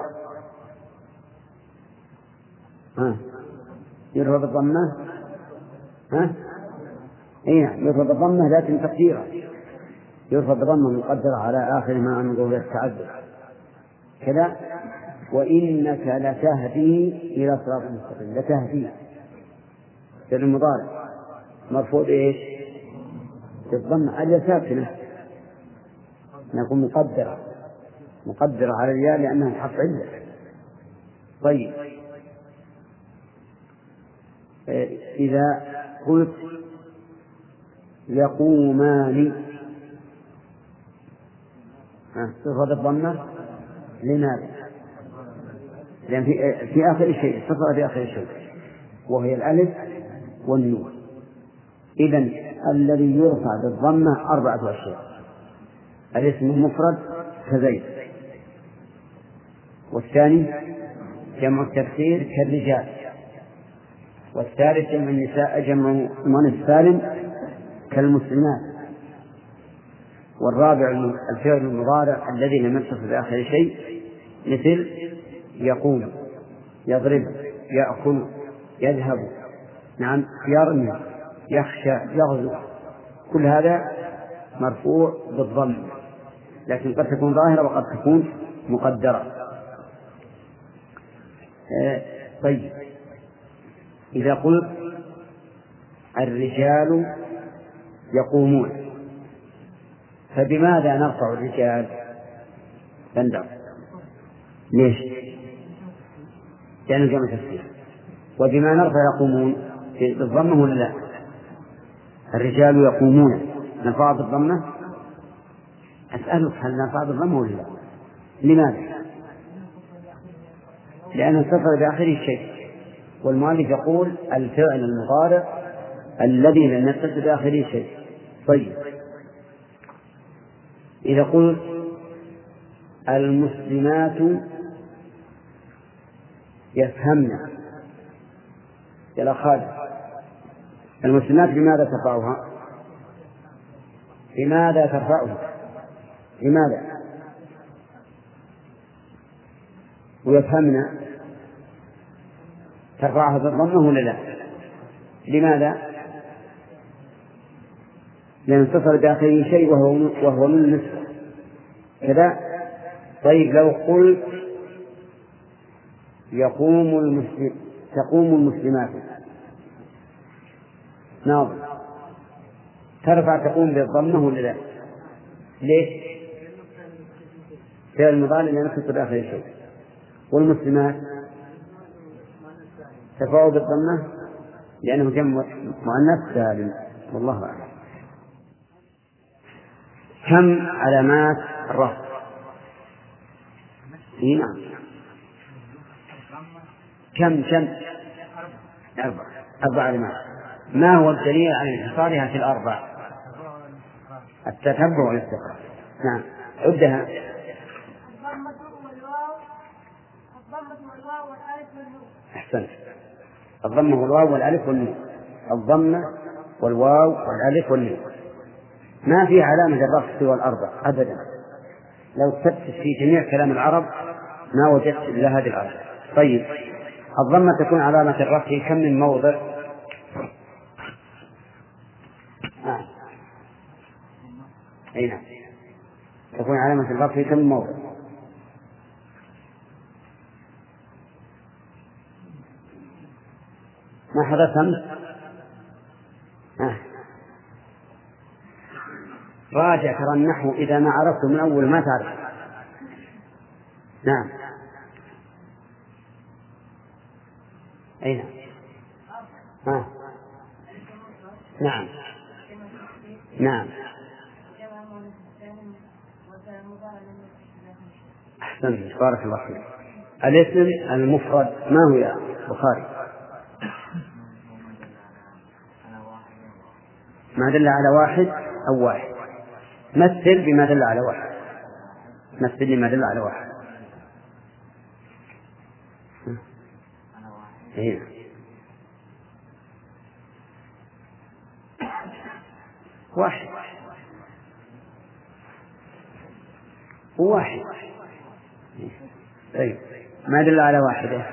ها يرفع بالضمة ها إيه يرفع بالضمة لكن تقديرا، يرفع بالضمة مقدرة على آخر ما عن ظهور التعدد كذا. وإنك لتهدي إلى صراط مستقيم، لتهدي فعل المضارع مرفوع إيش؟ بالضمة على ساكنة، نقول مقدرة مقدرة على الياء لأنها حرف علة. طيب إذا قلت يقومان صفة الضمة لماذا؟ لأن في, في آخر شيء صفة في آخر شيء وهي الألف والنون. إذن الذي يرفع بالضمة أربعة أشياء: الاسم المفرد كزيد، والثاني جمع التكسير كالرجال، والثالث جمع النساء جمع المؤنث سالم كالمسلمات، والرابع الفعل المضارع الذي لم يتصل بآخر شيء مثل يقوم، يضرب، يأكل، يذهب، نعم، يرمي، يخشى، يغزو، كل هذا مرفوع بالضم، لكن قد تكون ظاهرة وقد تكون مقدرة. آه طيب إذا قلت الرجال يقومون فبماذا نرفع الرجال؟ بندر ليش؟ لأنه جمع تفسير. وبما نرفع يقومون بالضمة ولا لا؟ الرجال يقومون نرفع بالضمة. أسألك هل نرفع بالضمة ولا لا؟ لماذا؟ لأنه اتصل بآخره شيء، والمؤلف يقول الفعل المضارع الذي لم يتصل بآخره شيء. طيب إذا قلت المسلمات يفهمن يا خالد، المسلمات بماذا ترفعها؟ لماذا ترفعها؟ لماذا؟ ويفهمن ترفعها بالضمة ولا لا؟ لماذا؟ لأن اتصل بآخره شيء وهو وهو من النسبة كذا. طيب لو قلت يقوم المسلم تقوم المسلمات ناظر، ترفع تقوم بالضمة ولا لا؟ ليش؟ فعل المضارع لأن اتصل بآخره شيء. والمسلمات ترفع بالضمة لأنه جمع مؤنث سالم. والله أعلم. كم علامات الرفع؟ نعم كم كم أربع أربع علامات. ما هو الدليل على انحصارها في الأربع؟ التتبع والاستقراء. نعم عدها. الضمة والواو الضمة والواو والألف والنون. أحسنت. الضمة والواو والألف والنون. الضمة والواو والألف والنون ما في علامة الرفع سوى الأربع أبدا. لو تفتش في جميع كلام العرب ما وجدت إلا هذه الأربع. طيب الضمة تكون علامة الرفع كم من موضع؟ آه. أي نعم تكون علامة الرفع كم من موضع؟ ما حدث أمس؟ آه. راجع ترى النحو إذا ما عرفته من أول ما تعرف. نعم أي نعم آه. نعم نعم أحسنت بارك الله فيك. الاسم المفرد ما هو يا بخاري؟ ما دل على واحد أو واحد. مثل بما دل على واحد. مثل بما دل على واحد. هنا واحد واحد. طيب ما دل على واحدة؟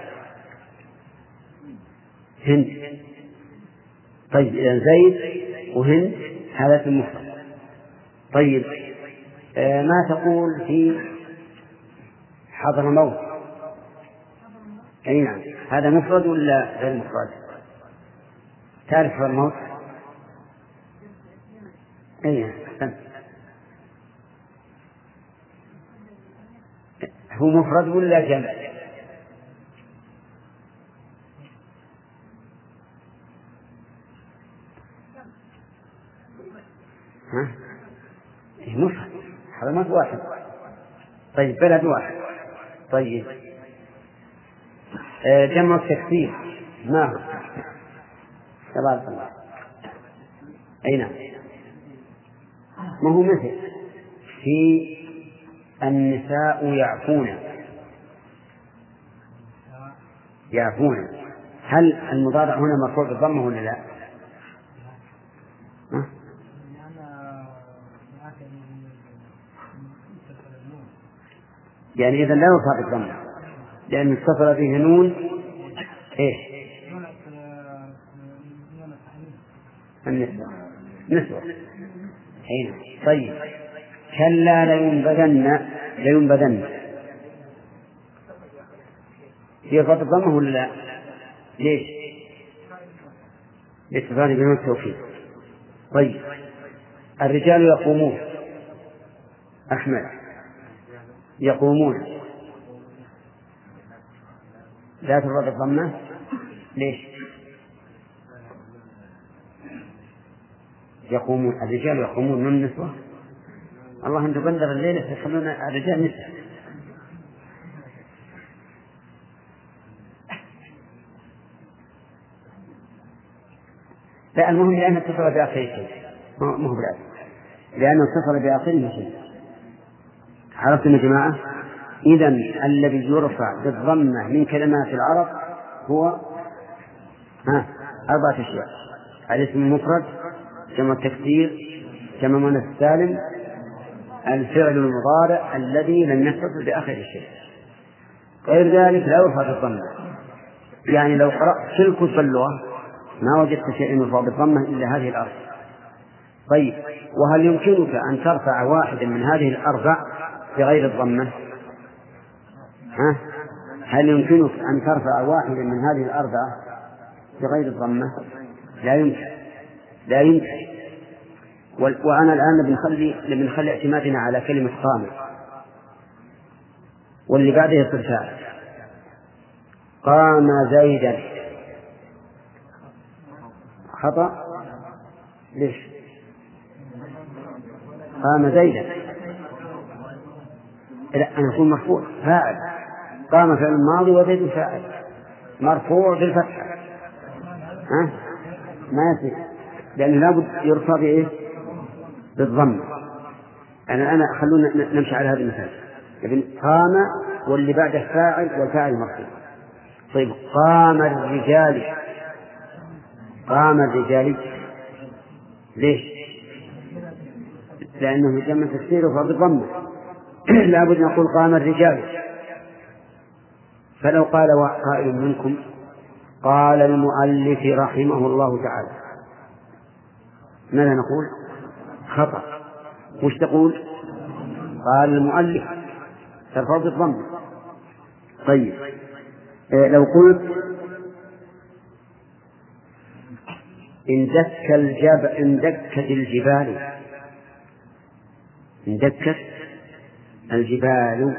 هند. طيب إذا زيد وهند هذا المفرد. طيب آه ما تقول في حضرموت؟ أي نعم هذا مفرد ولا غير مفرد؟ تعرف حضرموت؟ أي نعم هو مفرد ولا جمع؟ ها؟ مفرد، حرمات واحد. طيب بلد واحد. طيب آه جمع التكسير ما هو؟ تبارك الله. أي نعم، ما هو مثل في النساء يعفون يعفون، هل المضارع هنا مرفوع بالضمة ولا لا؟ ها؟ يعني إذا لا يرفع بالضمة لأن اتصل به نون إيش؟ النسوة نسوة. حين طيب كلا لينبذن لينبذن يرفع بالضمة ولا لا؟ ليش؟ لاتصال بنون التوكيد. طيب الرجال يقومون، أحمد يقومون لا ترفع بالضمة ليش؟ يقومون الرجال يقومون من النسوة. الله أن تقدر الليلة يخلون الرجال نساء. لا المهم لأنه اتصل بآخر شيء، ما هو بالعكس، لأنه اتصل بآخره شيء. عرفتم يا جماعة؟ إذن الذي يرفع بالضمة من كلمات العرب هو ها أربعة أشياء: الاسم المفرد، جمع التكسير، جمع المؤنث السالم، الفعل المضارع الذي لم يتصل بآخر شيء. غير ذلك لا يرفع بالضمة. يعني لو قرأت كل كتب اللغة ما وجدت شيء يرفع بالضمة إلا هذه الأربع. طيب وهل يمكنك أن ترفع واحدا من هذه الأربع بغير الضمة؟ ها؟ هل يمكنك أن ترفع واحدا من هذه الأربعة بغير الضمة؟ لا يمكن، لا يمكن. وأنا الآن بنخلي بنخلي اعتمادنا على كلمة قام، واللي بعده يصير فاعل. قام زيدا خطأ. ليش؟ قام زيدا لا أنا أكون مرفوع فاعل. قام فعل الماضي وزيد فاعل مرفوع بالفتحة. ها؟ ما يصير، لأنه لابد يرفع بإيه؟ بالضم. أنا أنا خلونا نمشي على هذا المثال. يعني قام واللي بعده فاعل والفاعل مرفوع. طيب قام الرجال، قام الرجال ليش؟ لأنه جمع تكسير فبالضمة لابد نقول قام الرجال. فلو قال قائل منكم قال المؤلف رحمه الله تعالى، ماذا نقول؟ خطأ. وش تقول؟ قال المؤلف، ترفع بالضمة. طيب إيه لو قلت إن دك الجبل إن دكت الجبال إن دكت الجبال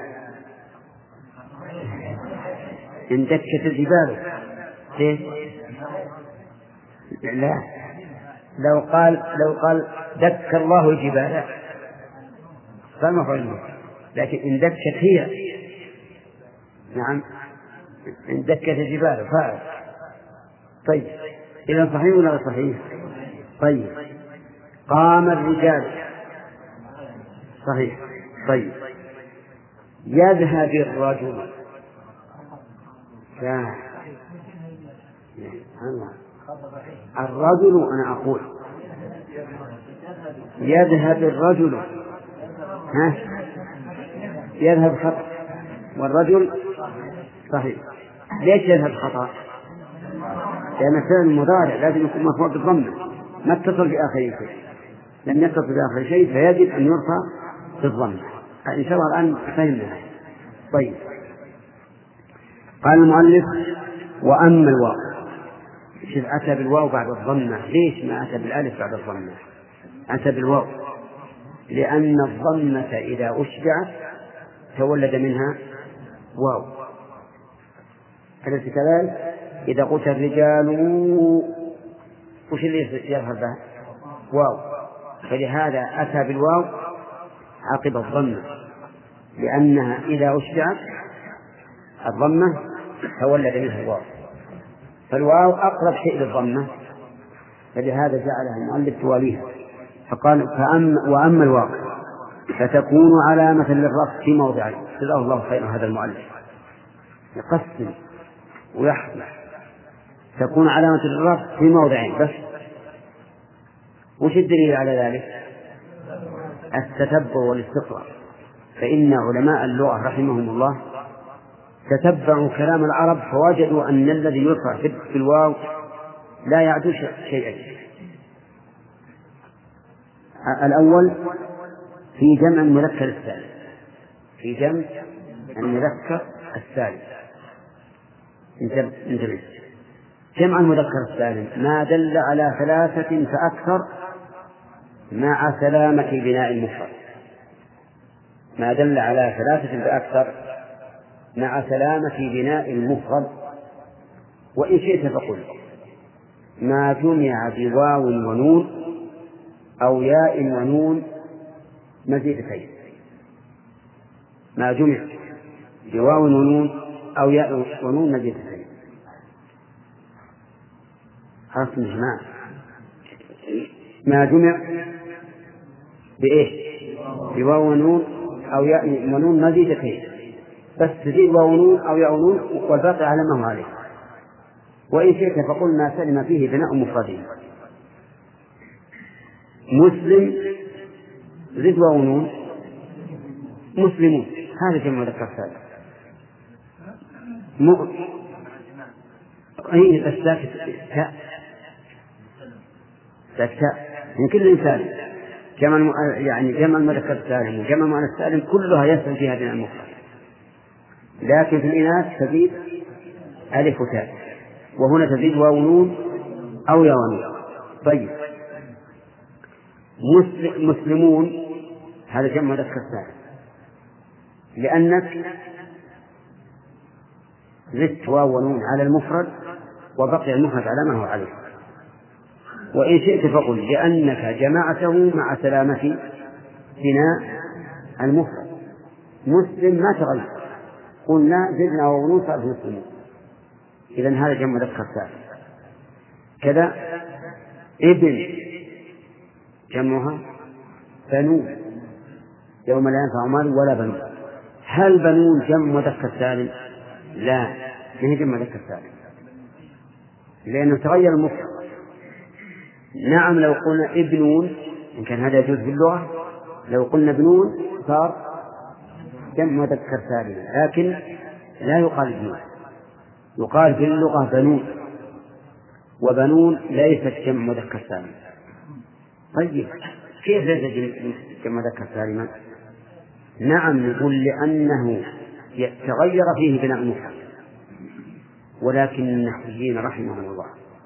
إن دكت الجبال ليش؟ لا، لو قال لو قال دك الله الجبال فما فعله، لكن إن دكت هي نعم إن دكت الجبال فاعل. طيب إذا صحيح ولا غير صحيح؟ طيب قام الرجال صحيح. طيب يذهب الرجل لا الرجل أنا أقول يذهب الرجل ها يذهب خطأ والرجل صحيح. ليش يذهب خطأ؟ لأن فعل المضارع لازم يكون مرفوع بالضمة، ما اتصل بآخر شيء. لم يتصل بآخر شيء فيجب أن يرفع بالضمة. إن شاء الله الآن فهمنا. طيب قال المؤلف وأما الواو، شوف أتى بالواو بعد الضمة. ليش ما أتى بالألف بعد الضمة؟ أتى بالواو لأن الضمة إذا أشبعت تولد منها واو، أليس كذلك؟ إذا قلت الرجال وش اللي يظهر به؟ واو، فلهذا أتى بالواو عقب الضمة، لأنها إذا أشبعت الضمة تولد منها الواو، فالواو أقرب شيء للضمة، فلهذا جعلها المؤلف تواليها، فقال فأما وأما الواو فتكون علامة للرفع في موضعين. جزاه الله خيرا هذا المؤلف، يقسم ويحفظ. تكون علامة للرفع في موضعين بس. وش الدليل على ذلك؟ التتبع والاستقراء، فإن علماء اللغة رحمهم الله تتبعوا كلام العرب فوجدوا أن الذي يرفع في الواو لا يعدو شيئا. الأول في جمع المذكر السالم، في جمع المذكر السالم انتبه، جمع المذكر السالم ما دل على ثلاثة فأكثر مع سلامة بناء المفرد، ما دل على ثلاثة فأكثر مع سلامة بناء المفرد. وإن شئت فقل ما جمع بواو ونون أو ياء ونون مزيدتين، ما جمع بواو ونون أو ياء ونون مزيدتين. حرف الجماع ما جمع بإيه؟ بواو ونون أو ياء ونون مزيدتين، بس تزيد واو ونون أو ياء ونون والباقي على ما هو عليه. وإن شئت فقل ما سلم فيه بناء مفردين. مسلم زد واو ونون مسلمون، هذا جمع مذكر سالم. م... أي الساكت تاء تاء من كل إنسان، جمع الم... يعني جمع المذكر السالم وجمع المؤنث السالم كلها يسلم فيها بناء المفرد، لكن في الإناث تزيد ألف وتاء، وهنا تزيد واو ونون أو ياء ونون. طيب مسلمون هذا جمع مذكر سالم، لأنك زدت واو ونون على المفرد وبقي المفرد على ما هو عليه. وإن شئت فقل لأنك جمعته مع سلامة بناء المفرد. مسلم ما تغير، قلنا زدنا واو ونون صار مسلمون، إذن هذا جمع مذكر سالم. كذا ابن جمعها بنون يوم لا ينفع مال ولا بنون. هل بنون جمع مذكر سالم؟ لا، ما هي جمع مذكر سالم لأنه تغير المفرد. نعم لو قلنا ابنون إن كان هذا يجوز في اللغة، لو قلنا بنون صار جمع مذكر سالم، لكن لا يقال ابنون، يقال في اللغة بنون، وبنون ليست جمع مذكر سالم. طيب كيف ليس جمع مذكر سالما؟ نعم نقول لأنه تغير فيه بناء المفرد، ولكن النحويين رحمهم الله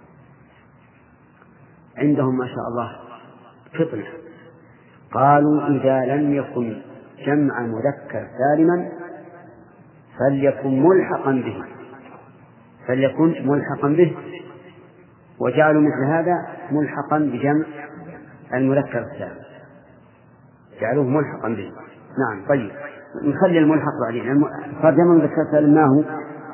عندهم ما شاء الله فطنة، قالوا إذا لم يكن جمع مذكر سالما فليكن ملحقا به، فليكن ملحقا به، وجعلوا مثل هذا ملحقا بجمع المذكر السالم، جعلوه ملحقا به. نعم طيب نخلي الملحق بعدين. صار جمع المذكر السالم ما هو؟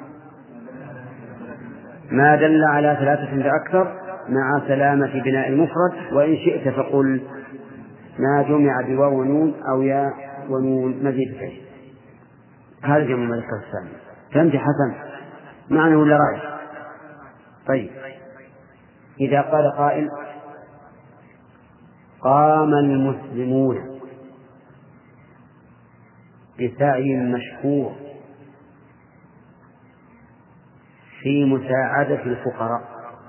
ما دل على ثلاثة فأكثر مع سلامة بناء المفرد. وإن شئت فقل ما جمع بواو ونون أو ياء ونون مزيدتين، هذا جمع المذكر السالم. فهمت حسن معنى ولا رأي؟ طيب إذا قال قائل قام المسلمون بسعي مشكور في مساعدة الفقراء.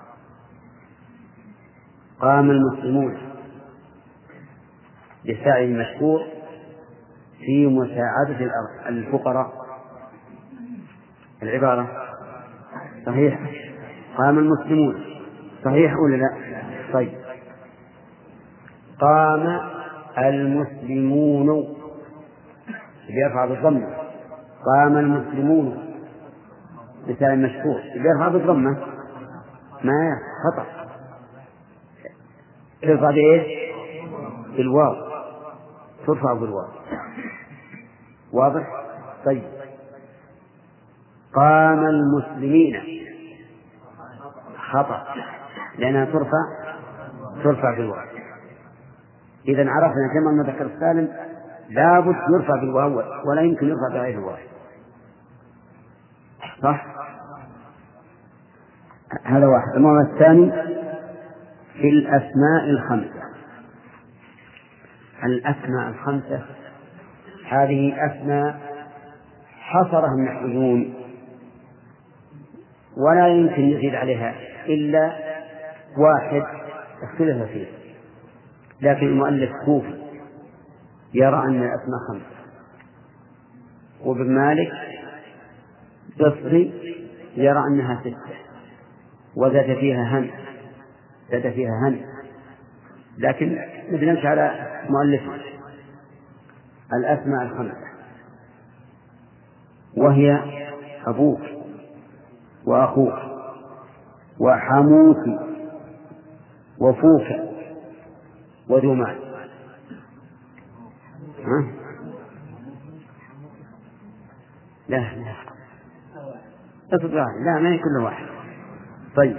قام المسلمون بسعي مشكور في مساعدة الفقراء. العبارة صحيح، قام المسلمون صحيح ولا لا؟ طيب قام المسلمون بيرفع بالضمة، قام المسلمون مثال مشهور يرفع بالضمة ما خطأ، ترفع بإيش؟ بالواو، ترفع بالواو. واضح؟ طيب. قام المسلمين خطأ لأنها ترفع ترفع بالواو. إذا عرفنا كما المذكر السالم لابد يرفع بالواو ولا يمكن يرفع بغير الواو. صح؟ هذا واحد. الموضوع الثاني في الأسماء الخمسة. الأسماء الخمسة هذه أسماء حصرها النحويون ولا يمكن يزيد عليها إلا واحد اختلف فيه، لكن المؤلف كوفي يرى أن الأسماء خمسة، وابن مالك بصري يرى أنها ستة وزاد فيها هن زاد فيها هن لكن نمشي على مؤلف الأسماء الخمسة، وهي أبوك وأخوك وحموك وفوك وذو مال. ها؟ لا لا أصدقاء لا ما يكون له واحد. طيب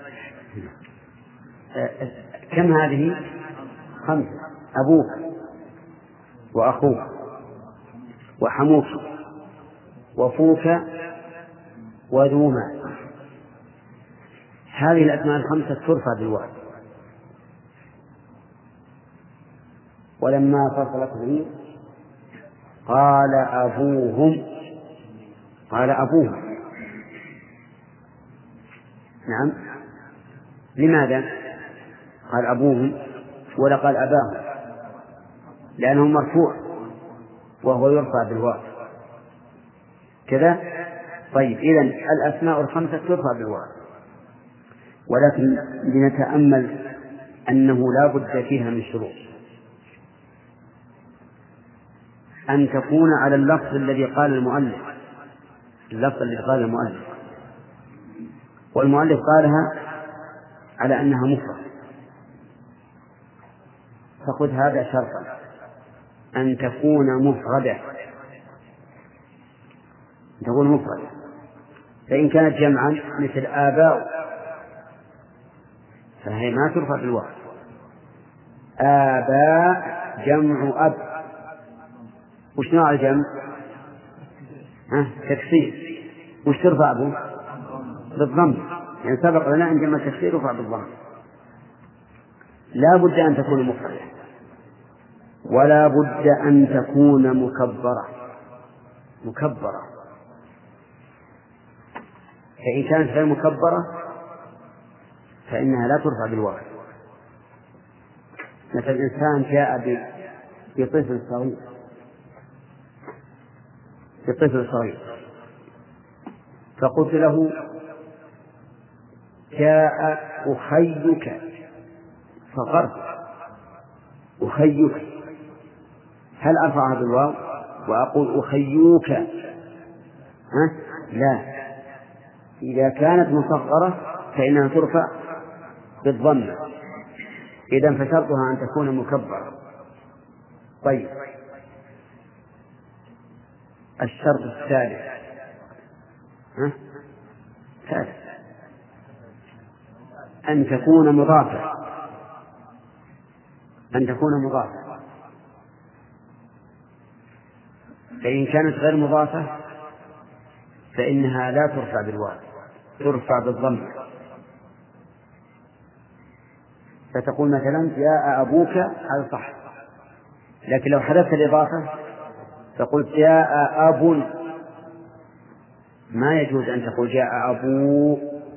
كم هذه؟ خمسة. أبوك وأخوك وحموك وفوك وذو مال. هذه الأسماء الخمسة ترفع بالواو، ولما فصلت به قال أبوهم قال أبوهم نعم. لماذا قال أبوهم ولا قال أباهم؟ لأنه مرفوع وهو يرفع بالواو كذا. طيب إذن الأسماء الخمسة ترفع بالواو، ولكن لنتأمل أنه لا بد فيها من شروط: أن تكون على اللفظ الذي قال المؤلف اللفظ الذي قال المؤلف والمؤلف قالها على أنها مفرد، فخذ هذا شرطا أن تكون مفردة تكون مفردة. فإن كانت جمعا مثل آباء فهي ما ترفع بالواو. آباء جمع أب، وش نوع الجمع؟ ها؟ تكسير. وش ترفع به؟ بالضم، يعني سبق لنا أن جمع التكسير يرفع بالضم. لا بد أن تكون مفردة، ولا بد أن تكون مكبرة مكبرة فإن كانت غير مكبرة فإنها لا ترفع بالواو. مثل إنسان جاء بطفل صغير بطفل صغير فقلت له جاء أخيك فغرت أخيك، هل أرفعها بالواو وأقول أخيوك؟ ها؟ لا، إذا كانت مصغرة فإنها ترفع بالضمة. إذن فشرطها أن تكون مكبرة. طيب الشرط الثالث ها؟ ثالث أن تكون مضافة أن تكون مضافة فإن كانت غير مضافة فإنها لا ترفع بالواو، ترفع بالضم. فتقول مثلا جاء أبوك، هذا صح، لكن لو حذفت الإضافة فقلت جاء أب، ما يجوز أن تقول جاء أبو،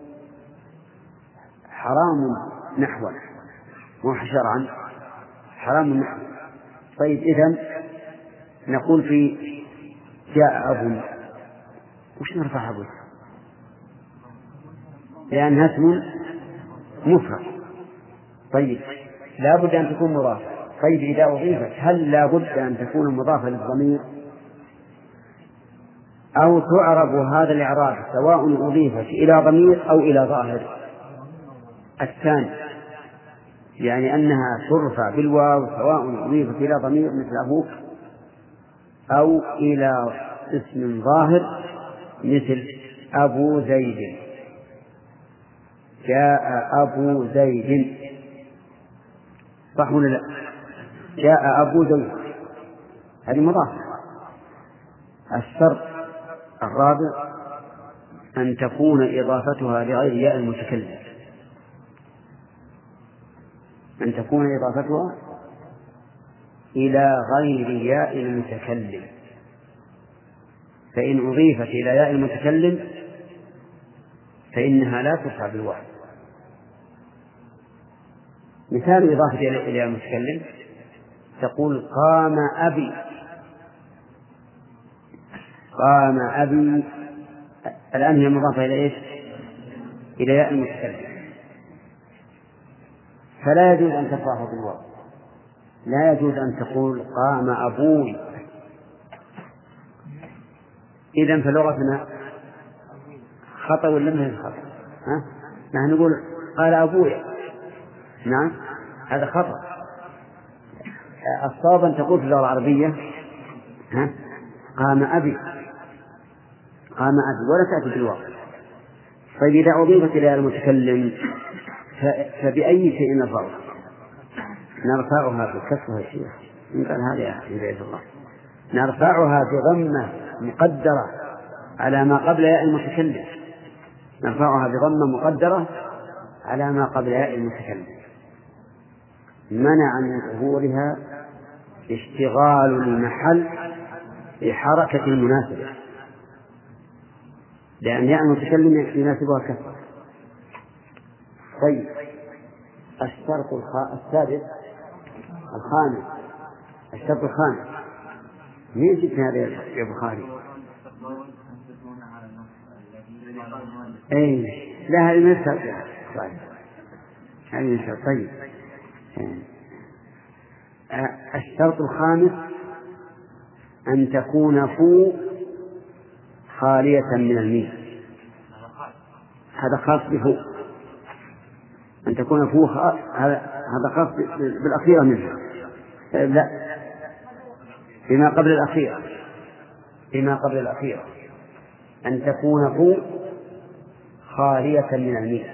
حرام نحوا مو شرعا، حرام نحوا. طيب إذن نقول في جاء أب وش نرفع أبو؟ لأنها اسم مفرد. طيب لا بد أن تكون مضافة. طيب إذا أضيفت هل لا بد أن تكون مضافة للضمير؟ أو تعرب هذا الإعراب سواء أضيفت إلى ضمير أو إلى ظاهر. الثاني يعني أنها ترفع بالواو سواء أضيفت إلى ضمير مثل أبوك أو إلى اسم ظاهر مثل أبو زيد. جاء أبو زيد، صح ولا لا؟ جاء أبو زيد هذه مضافة. الشرط الرابع أن تكون إضافتها لغير ياء المتكلم، أن تكون إضافتها إلى غير ياء المتكلم، فإن أضيفت إلى ياء المتكلم فإنها لا ترفع بالواو. مثال إضافة إلى ياء المتكلم تقول قام أبي، قام أبي، الآن هي مضافة إلى إيش؟ إلى ياء المتكلم، فلا يجوز أن ترفعها بالواو، لا يجوز أن تقول قام أبوي. إذن فلغتنا خطأ ولا ما خطأ؟ ها؟ نحن نقول قال أبوي، نعم هذا خطأ. الصواب أن تقول في اللغة العربية ها؟ قام أبي، قام أبي، ولا تأتي بالواو. طيب إذا أضيفت إلى المتكلم فبأي شيء نرفعها؟ نرفعها بالكسر يا شيخ، قال هذا يا عباد الله، نرفعها بضمة مقدرة على ما قبل ياء المتكلم، نرفعها بضمة مقدرة على ما قبل ياء المتكلم، منع من ظهورها اشتغال المحل بحركة المناسبة، لأن ياء المتكلم يناسبها كسر. طيب الشرط السادس الخامس، الشرط الخامس مين جبت هذا يا بخاري؟ أي لا هذه من الشرط، هذه من الشرط. طيب الشرط الخامس أن تكون فو خالية من الميم، هذا خاص بفو، أن تكون فو هذا هذا خاص بالأخيرة منها، لا بما قبل الأخيرة، بما قبل الأخيرة أن تكون فو خالية من الميم.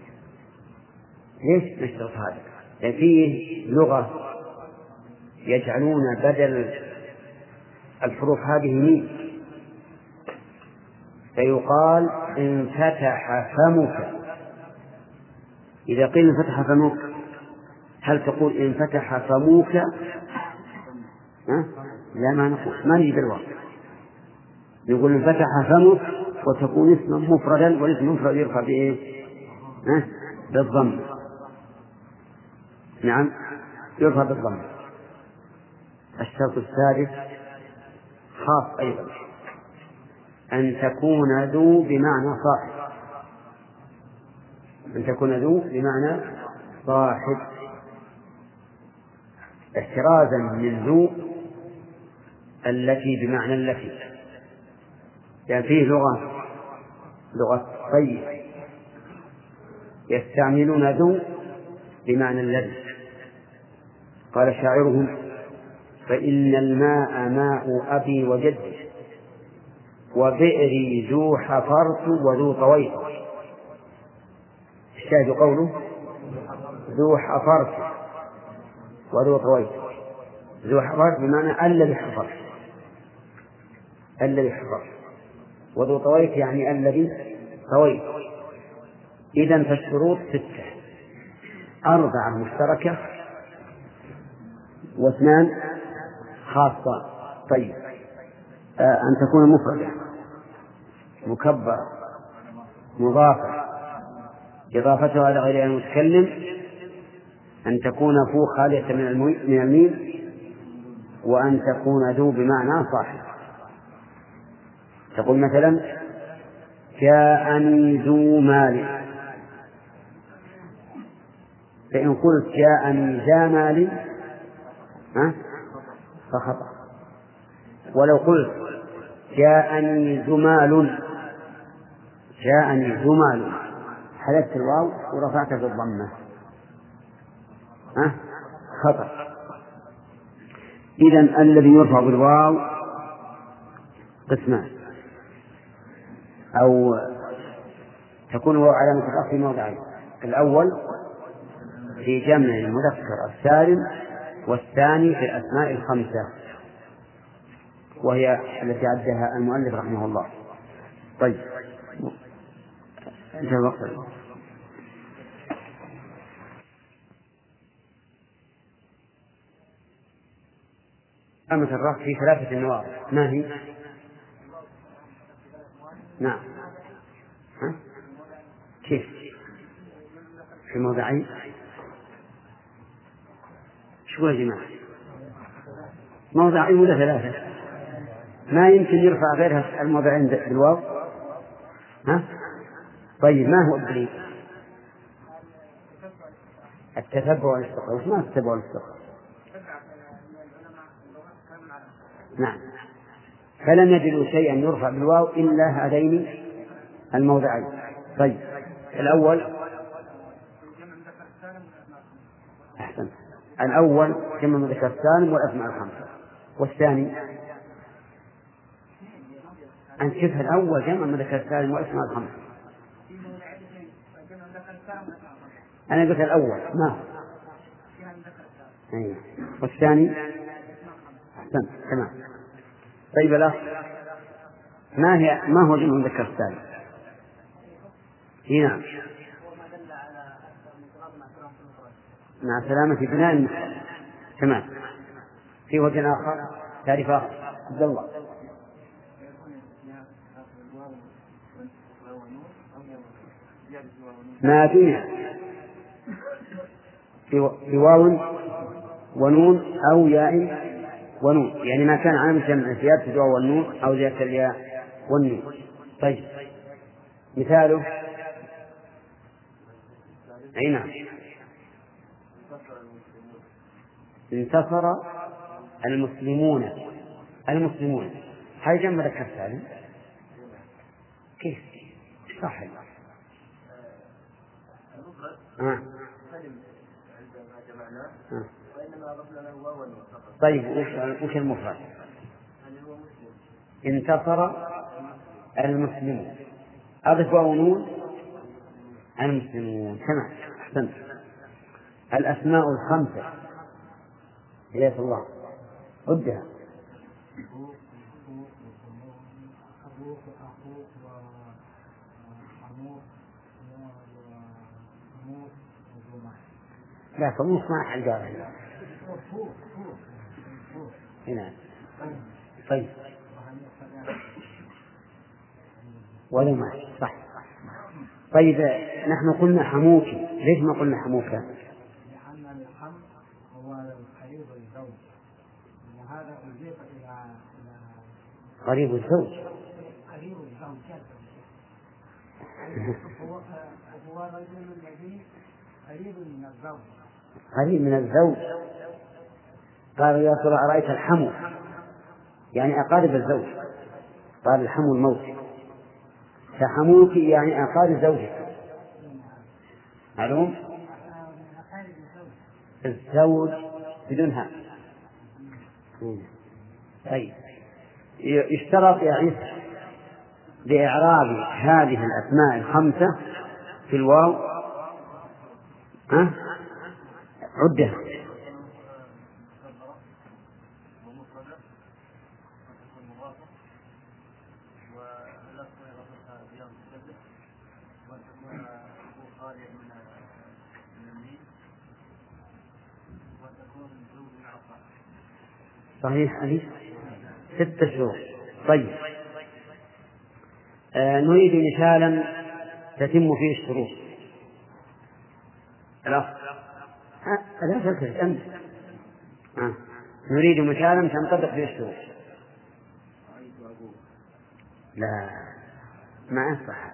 ليش نشترط هذا؟ لأن فيه لغة يجعلون بدل الحروف هذه ميم، فيقال انفتح فمك. إذا قيل انفتح فمك هل تقول انفتح فموك؟ ها؟ لا ما نقول، ما نجي بالواو، نقول انفتح فمك وتكون اسما مفردا، والاسم المفرد يرفع بإيه؟ ها؟ بالضم. نعم يرفع بالضم. الشرط السادس خاص أيضا، أن تكون ذو بمعنى صاحب، أن تكون ذو بمعنى صاحب، احترازا من ذو التي بمعنى التي، يعني فيه لغة لغة طيب يستعملون ذو بمعنى الذي. قال شاعرهم فإن الماء ماء أبي وجدي وبئري ذو حفرت وذو طويت. الشاهد قوله ذو حفرت وذو طويت، ذو حفرت بمعنى الذي حفرت، الذي حفرت، وذو طويت يعني الذي طويت. إذن فالشروط ستة، أربعة مشتركة واثنان خاصة. طيب آه أن تكون مفردة مكبرة مضافة إضافتها إلى غير المتكلم، أن تكون فو خالية من الميم، وأن تكون ذو بمعنى صاحب. تقول مثلا جاءني ذو مال، فإن قلت جاءني ذا مال فخطأ، ولو قلت جاءني زمال، جاءني زمال، حذفت الواو ورفعت في الضمة، ها خطأ. إذن الذي يرفع بالواو قسمان، أو تكون الواو علامة الرفع في موضعين: الأول في جمع المذكر السالم، والثاني في الأسماء الخمسة وهي التي عدها المؤلف رحمه الله. طيب انتهى الوقت. علامة الرفع في ثلاثة نواة، ما هي؟ نعم. ها؟ كيف؟ في موضعين؟ شو يا جماعة؟ موضعين ولا ثلاثة؟ ما يمكن يرفع غيرها الموضعين بالواو؟ ها؟ طيب ما هو الدليل؟ التتبع والاستقراء. وش ما التتبع والاستقراء؟ نعم. فلم يجدوا شيئا يرفع بالواو إلا هذين الموضعين. طيب الأول أحسن، الأول جمع مذكر السالم والأسماء الخمسة، والثاني أن شبه الأول جمع مذكر السالم والأسماء الخمسة. أنا قلت الأول ما أيه. والثاني أحسن تمام. طيب الأخ ما هي ما هو جمع مذكر السالم؟ هنا مع سلامة بناء المفرد. تمام. في وجه آخر تعريف آخر عبد الله. ما دون بواو ونون أو ياء ونون، يعني ما كان عامل جمع زيادة الواو والنون أو زيادة الياء والنون. طيب مثاله أي نعم. انتصر المسلمون، المسلمون هل جمع ذكر سالم؟ كيف صح؟ آه. آه. طيب وش المفرد؟ انتصر المسلمون أضف واو ونون المسلمون. تمام أحسنت. الأسماء الخمسة إليك الله ردها. لا فموس ما حجارة هنا. طيب ولا ما صح. طيب نحن قلنا حموكي، ليش ما قلنا حموكا؟ لأن الحم هو قريب الزوج، وهذا أضيف إلى قريب الزوج. قريب الزوج هو هو الرجل الذي قريب من الزوج. قريب من الزوج. قال يا ترى أرأيت الحمو، يعني أقارب الزوج. قال الحمو الموت، فحموك يعني أقارب زوجك. معلوم؟ الزوج بدونها. طيب يشترط يا عيسى لإعراب هذه الأسماء الخمسة في الواو ها عدها. صحيح أليس ستة شهور. طيب آه نريد مثالا تتم فيه الشروط. الأخ لا تلتفت أنت. آه. نريد مثالا تنطبق فيه الشروط. لا ما أصح.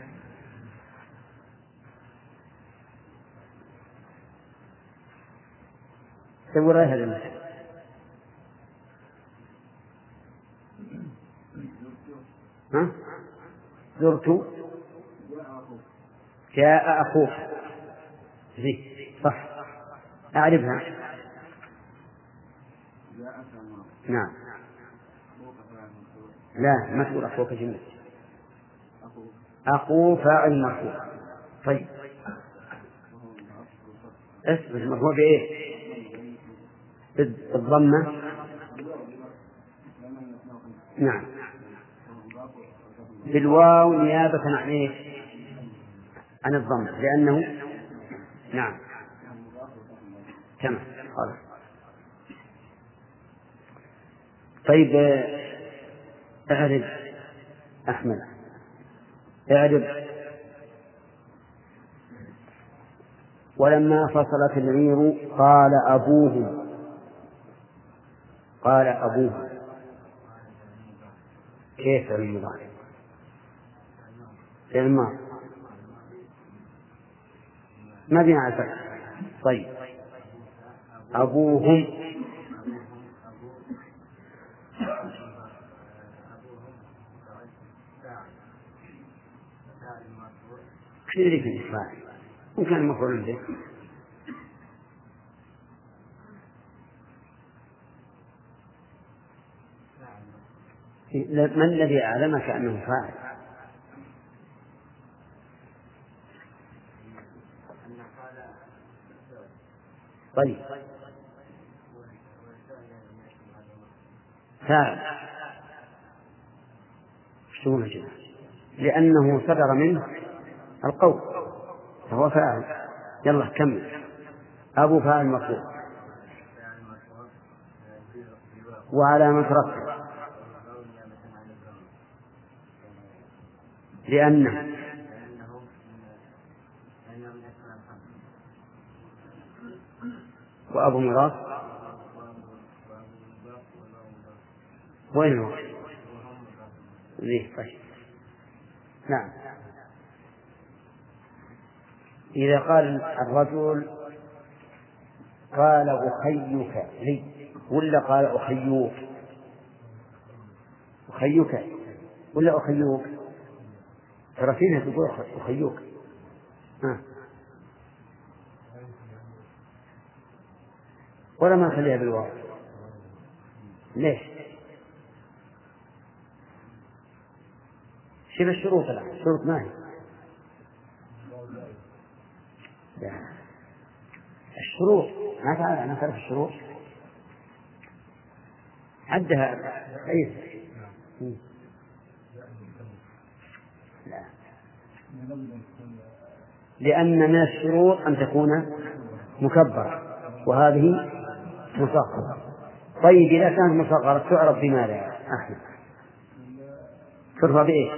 سوي رأي هذا المثال. ها؟ زرت جاء أخوك زي صح أعرفها. نعم لا ما تقول أخوك جميل أخو فاعل مرفوع. طيب اسم مرفوع بإيه؟ بالضمة. نعم بالواو نيابة عن إيه؟ عن الضمة لأنه نعم تمام خلاص. طيب اعرف أحمد اعرف ولما فصلت العير قال أبوه قال أبوه كيف المضارع الماضي ما بين عسل. طيب أبوهم كذلك الإسماعي ممكن المفعول به. ما الذي أعلمك أنه فاعل؟ طيب فاعل شو جدا لأنه صدر منه القول فهو فاعل. يلا كمل. أبو فاعل مرفوع وعلامة رفعه لأنه وأبو مراس وين هو؟ ليه طيب نعم. إذا قال الرجل قال أخيك لي ولا قال أخيوك أخيك ولا أخيوك ترى فيها تقول أخيوك ها. ولا ما نخليها بالواو ليش؟ شوف الشروط الآن الشروط ما هي الشروط ما تعرف أنا تعرف الشروط عدها أي لا لأن من الشروط أن تكون مكبرة وهذه مصغرة. طيب إذا كانت مصغرة تعرف بماذا يا أحمد؟ ترفع بإيش؟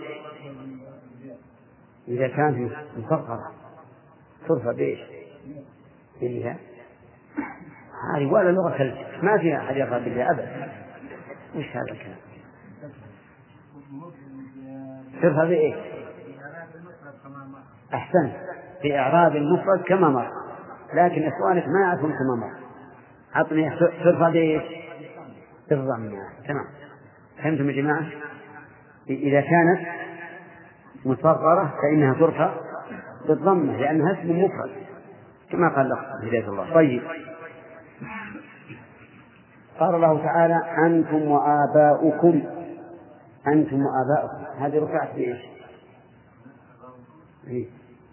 إذا كانت مصغرة ترفع بإيش؟ بالله هذه ولا لغة كلمة ما فيها أحد يرفع بالله أبدا. وش هذا الكلام؟ ترفع بإيش؟ أحسن في إعراب المفرد كما مر لكن إخوانك ما يعرفون كما مر. عطني ترفع بإيش؟ بالضمة. تمام فهمتم يا جماعة؟ إذا كانت مصغرة فإنها ترفع بالضمة لأنها اسم مفرد كما قال لك هداية الله. طيب قال الله تعالى أنتم وآباؤكم أنتم وآباؤكم هذه رفعت بإيش؟ إيه؟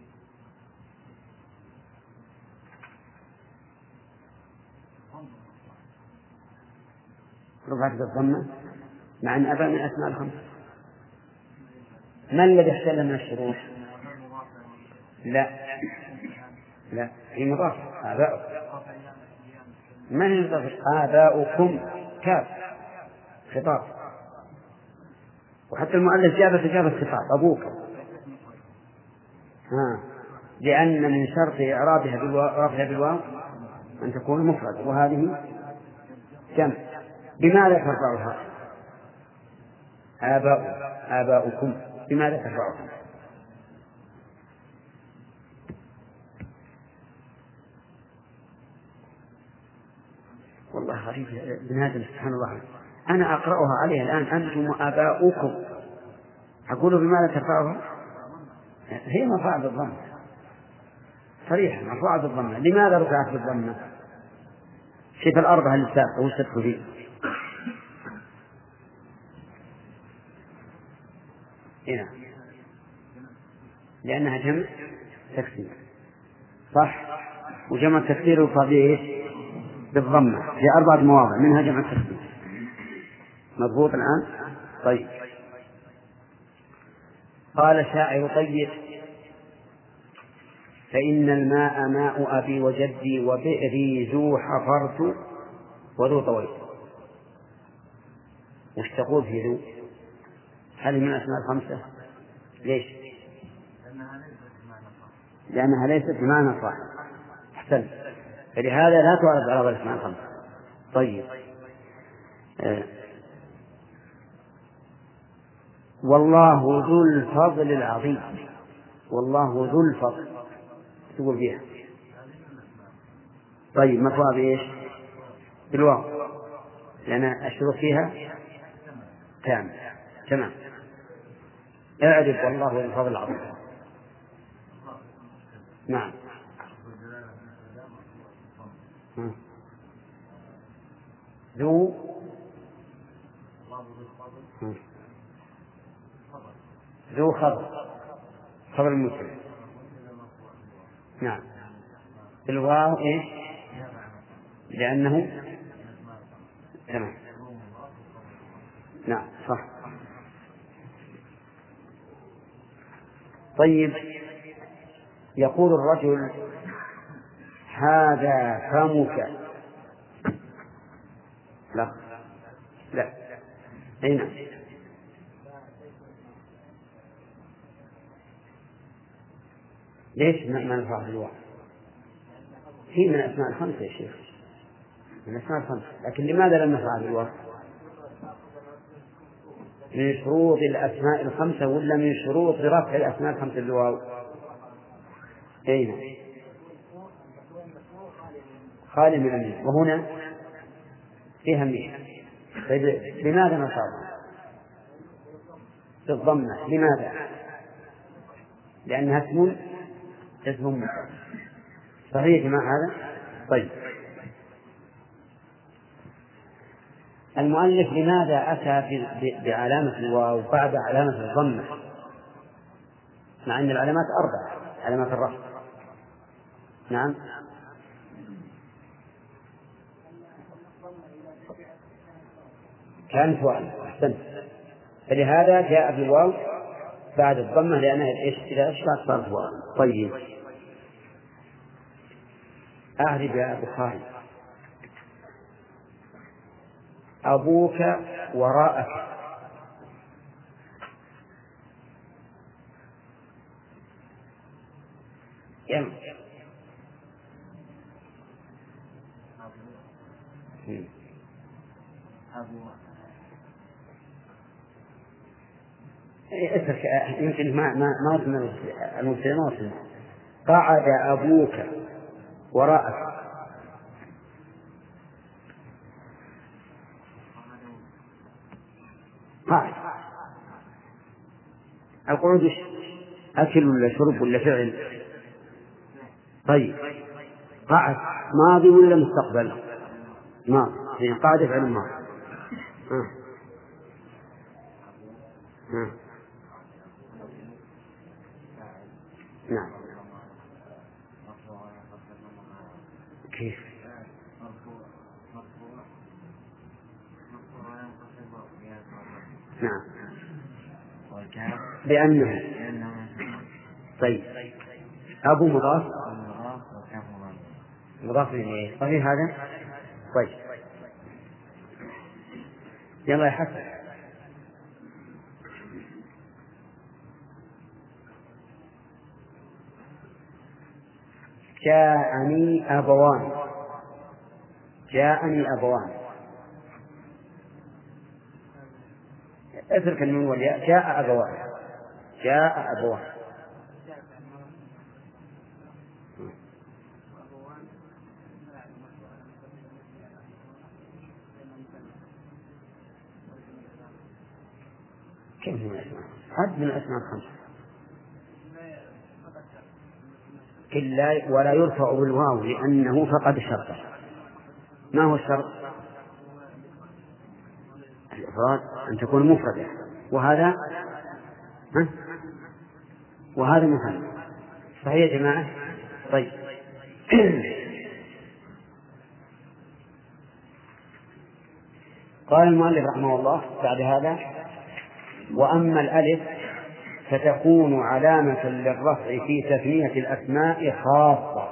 رفعت بالضمة مع أن أبا من أسماء الخمسة. ما الذي احتل من الشروط؟ لا لا هي مضافة آباؤكم ما هي مضافة آباؤكم كاف خطاب وحتى المؤلف جاب جاب الخطاب أبوك ها لأن من شرط إعرابها بالرفع بالواو أن تكون مفرد وهذه جمع. بماذا ترفعها؟ آباء آباؤكم بماذا ترفعها؟ والله غريب بن هذا سبحان الله. أنا أقرأها عليه الآن أنتم وآباؤكم أقول بماذا ترفعها؟ هي مرفوعة بالضمة صريحة، مرفوعة بالضمة. لماذا رفعت بالضمة؟ شيء في الأرض هل السابقة وش تدخل فيه؟ هنا لأنها جمع تكسير صح، وجمع التكسير الطبيعي بالضمة في أربعة مواضع منها جمع التكسير. مضبوط الآن؟ طيب. قال شاعر طيب: فإن الماء ماء أبي وجدي وبئري ذو حفرت وذو طويت. وش تقول في ذو؟ هل من الأسماء الخمسة؟ ليش؟ لأنها ليست بمعنى صح. أحسن، فلهذا لا تعرض على الأسماء الخمسة. طيب. آه. والله ذو الفضل العظيم. والله ذو الفضل تقول فيها. طيب مرفوعة بإيش؟ بالواو، لأن الشروط فيها تام. تمام. اعرف والله ذو الفضل العظيم. نعم. ذو ذو خبر خبر المسلم. نعم. الواو إيه؟ لأنه تمام. نعم صح. طيب. يقول الرجل: هذا فمك. لا لا أين؟ ليش ما نفعل الواو؟ هي من الأسماء الخمسة يا شيخ، من الأسماء الخمسة، لكن لماذا لم نفعل الواو؟ من شروط الأسماء الخمسة ولا من شروط رفع الأسماء الخمسة الواو؟ أين؟ خالي من الميم، وهنا فيها ميم. طيب لماذا نصاب بالضمة؟ لماذا؟ لأنها اسم اسم مفرد. صحيح مع هذا؟ طيب. المؤلف لماذا أتى بعلامة الواو بعد علامة الضمة مع أن العلامات أربعة علامات الرفع؟ نعم. كان سؤال. أحسنت. فلهذا جاء بالواو بعد الضمة لأنها إذا أشبهت صارت واو. طيب. أعرف يا أبو خالد: أبوك وراءك. يم اترك يمكن ما ما ما وصلنا المبتدأ ما وصلنا. قعد أبوك وراءك. قاعد. القعود أكل ولا شرب ولا فعل؟ طيب. قاعد ماضي ولا مستقبل؟ ماضي. قاعد فعل ماضي. آه. آه. نعم. كيف؟ نعم. لأنه طيب. أبو مضاف مضاف إليه. صحيح هذا؟ طيب. يلا يا حسن. جاءني أبوان. جاءني أبوان. اترك النون والياء. جاء أبوان. جاء أبوان. كيف من الأسماء؟ عد من الأسماء الخمسة. إلا ولا يرفع بالواو لأنه فقد شرطه. ما هو الشرط؟ الإفراد أن تكون مفردة، وهذا ها؟ وهذا مثنى. صحيح يا جماعة؟ طيب. قال المؤلف رحمه الله بعد هذا: وأما الألف فتكون علامة للرفع في تثنية الأسماء خاصة.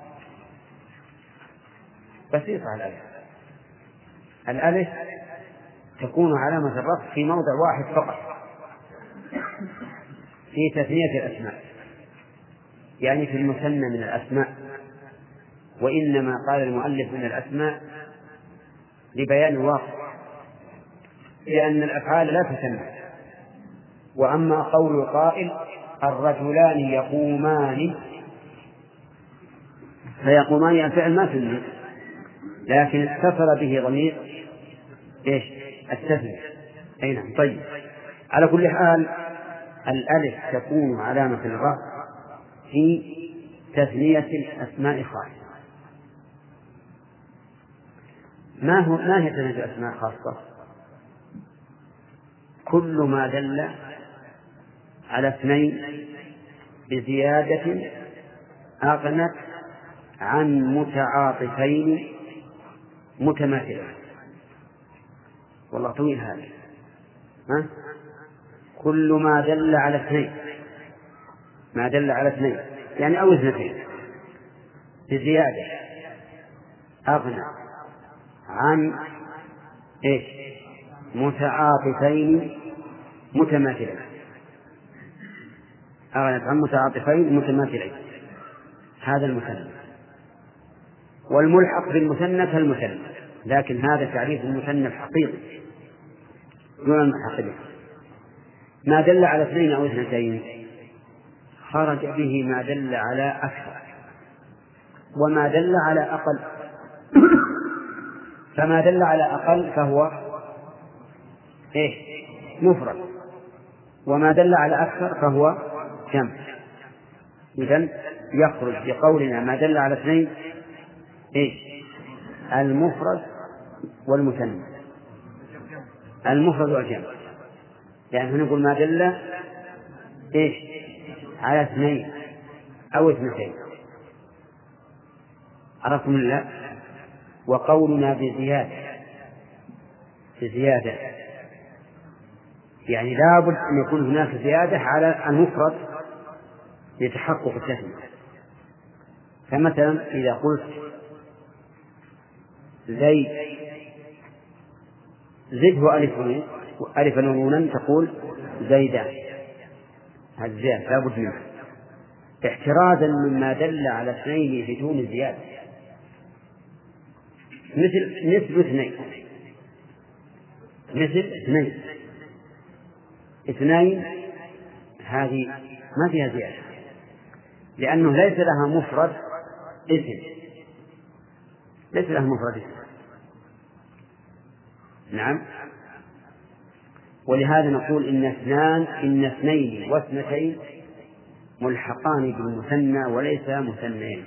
بسيطة الألف. الألف تكون علامة الرفع في موضع واحد فقط في تثنية الأسماء، يعني في المثنى من الأسماء. وإنما قال المؤلف من الأسماء لبيان الواقع، لأن الأفعال لا تثنى. وأما قول القائل الرجلان يقومان، فيقومان الفعل ما ثني، لكن اتصل به ضمير ايش؟ التثنية. أي نعم. طيب، على كل حال الألف تكون علامة الرفع في تثنية الأسماء خاصة. ما هو ما هي تثنية الأسماء خاصة؟ كل ما دل على اثنين بزيادة أغنت عن متعاطفين متماثلين. والله طويل هذا. ها؟ كل ما دل على اثنين، ما دل على اثنين يعني أو اثنتين بزيادة أغنى عن إيش؟ متعاطفين متماثلين. أغنت عن متعاطفين متماثلين، هذا المثنى. والملحق بالمثنى كالمثنى، لكن هذا تعريف المثنى الحقيقي دون الملحق به. ما دل على اثنين أو اثنتين خرج به ما دل على أكثر، وما دل على أقل. فما دل على أقل فهو إيه؟ مفرد، وما دل على أكثر فهو جمع. إذن يخرج بقولنا ما دل على اثنين إيه؟ المفرد والمثنى، المفرد والجمع. يعني نقول ما دل إيش؟ على اثنين أو اثنتين. عرفتم الله؟ وقولنا بزيادة بزيادة يعني لا بد أن يكون هناك زيادة على المفرد لتحقق التثنية. فمثلا إذا قلت زيد زده ألف ألفا ونونا تقول زيدان، هذا زيادة لا بد منه، احترازا مما دل على اثنين بدون زيادة. مثل مثل اثنين مثل اثنين اثنين هذه ما فيها زيادة، لأنه ليس لها مفرد اسم، ليس لها مفرد اسم. نعم. ولهذا نقول إن اثنان إن اثنين واثنتين ملحقان بالمثنى وليس مثنيين.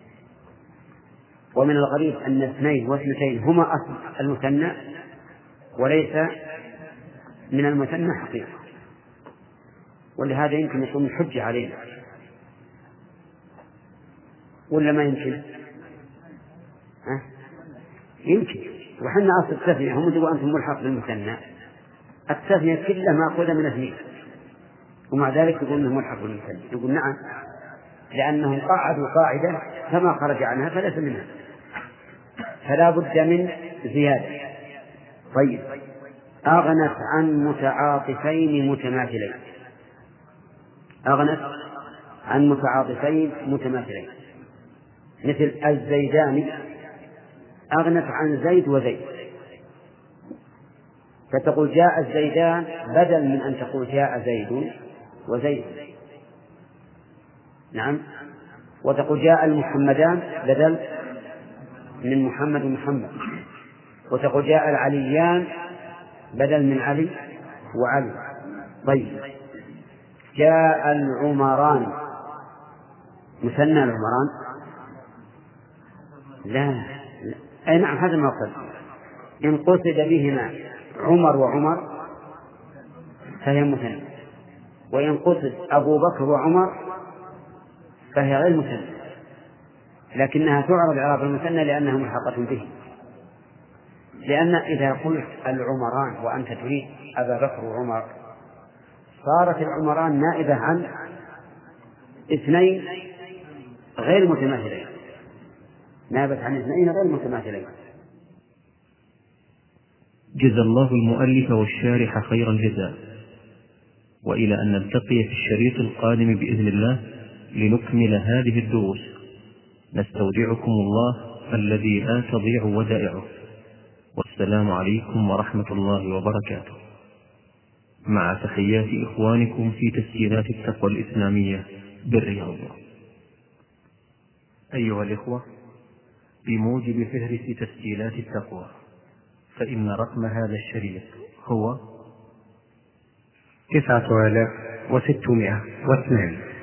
ومن الغريب أن اثنين واثنتين هما أصل المثنى وليس من المثنى حقيقة، ولهذا يمكن يكون حجة علينا ولا ما يمكن؟ ها؟ يمكن. وحنا أصل التثنية هم يقولوا أنتم ملحق بالمثنى، التثنية كلها مأخوذة من اثنين، ومع ذلك يقول أنه ملحق بالمثنى. يقول نعم، لأنهم قاعدوا قاعدة فما خرج عنها فليس منها، فلا بد من زيادة. طيب، أغنت عن متعاطفين متماثلين، أغنت عن متعاطفين متماثلين مثل الزيدان، أغنت عن زيد وزيد، فتقول جاء الزيدان بدل من أن تقول جاء زيد وزيد. نعم. وتقول جاء المحمدان بدل من محمد ومحمد، وتقول جاء العليان بدل من علي وعلي، طيب، جاء العمران مثنى العمران؟ لا, لا. أي نعم، هذا المقصد. إن قصد بهما عمر وعمر فهي مثنى، وإن قصد أبو بكر وعمر فهي غير مثنى، لكنها تعرض إعراب المثنى لأنها ملحقة به. لأن إذا قلت العمران وأنت تريد أبا بكر وعمر صارت العمران نائبة عن اثنين غير متماثلين، نابت عن اثنين غير متماثلين. جزا الله المؤلف والشارح خير الجزاء، وإلى أن نلتقي في الشريط القادم بإذن الله لنكمل هذه الدروس، نستودعكم الله الذي لا تضيع ودائعه، والسلام عليكم ورحمة الله وبركاته، مع تحيات إخوانكم في تسجيلات التقوى الإسلامية بالرياض. أيها الإخوة، بموجب فهرس تسجيلات التقوى، فإن رقم هذا الشريط هو تسعة آلاف وستمائة واثنان.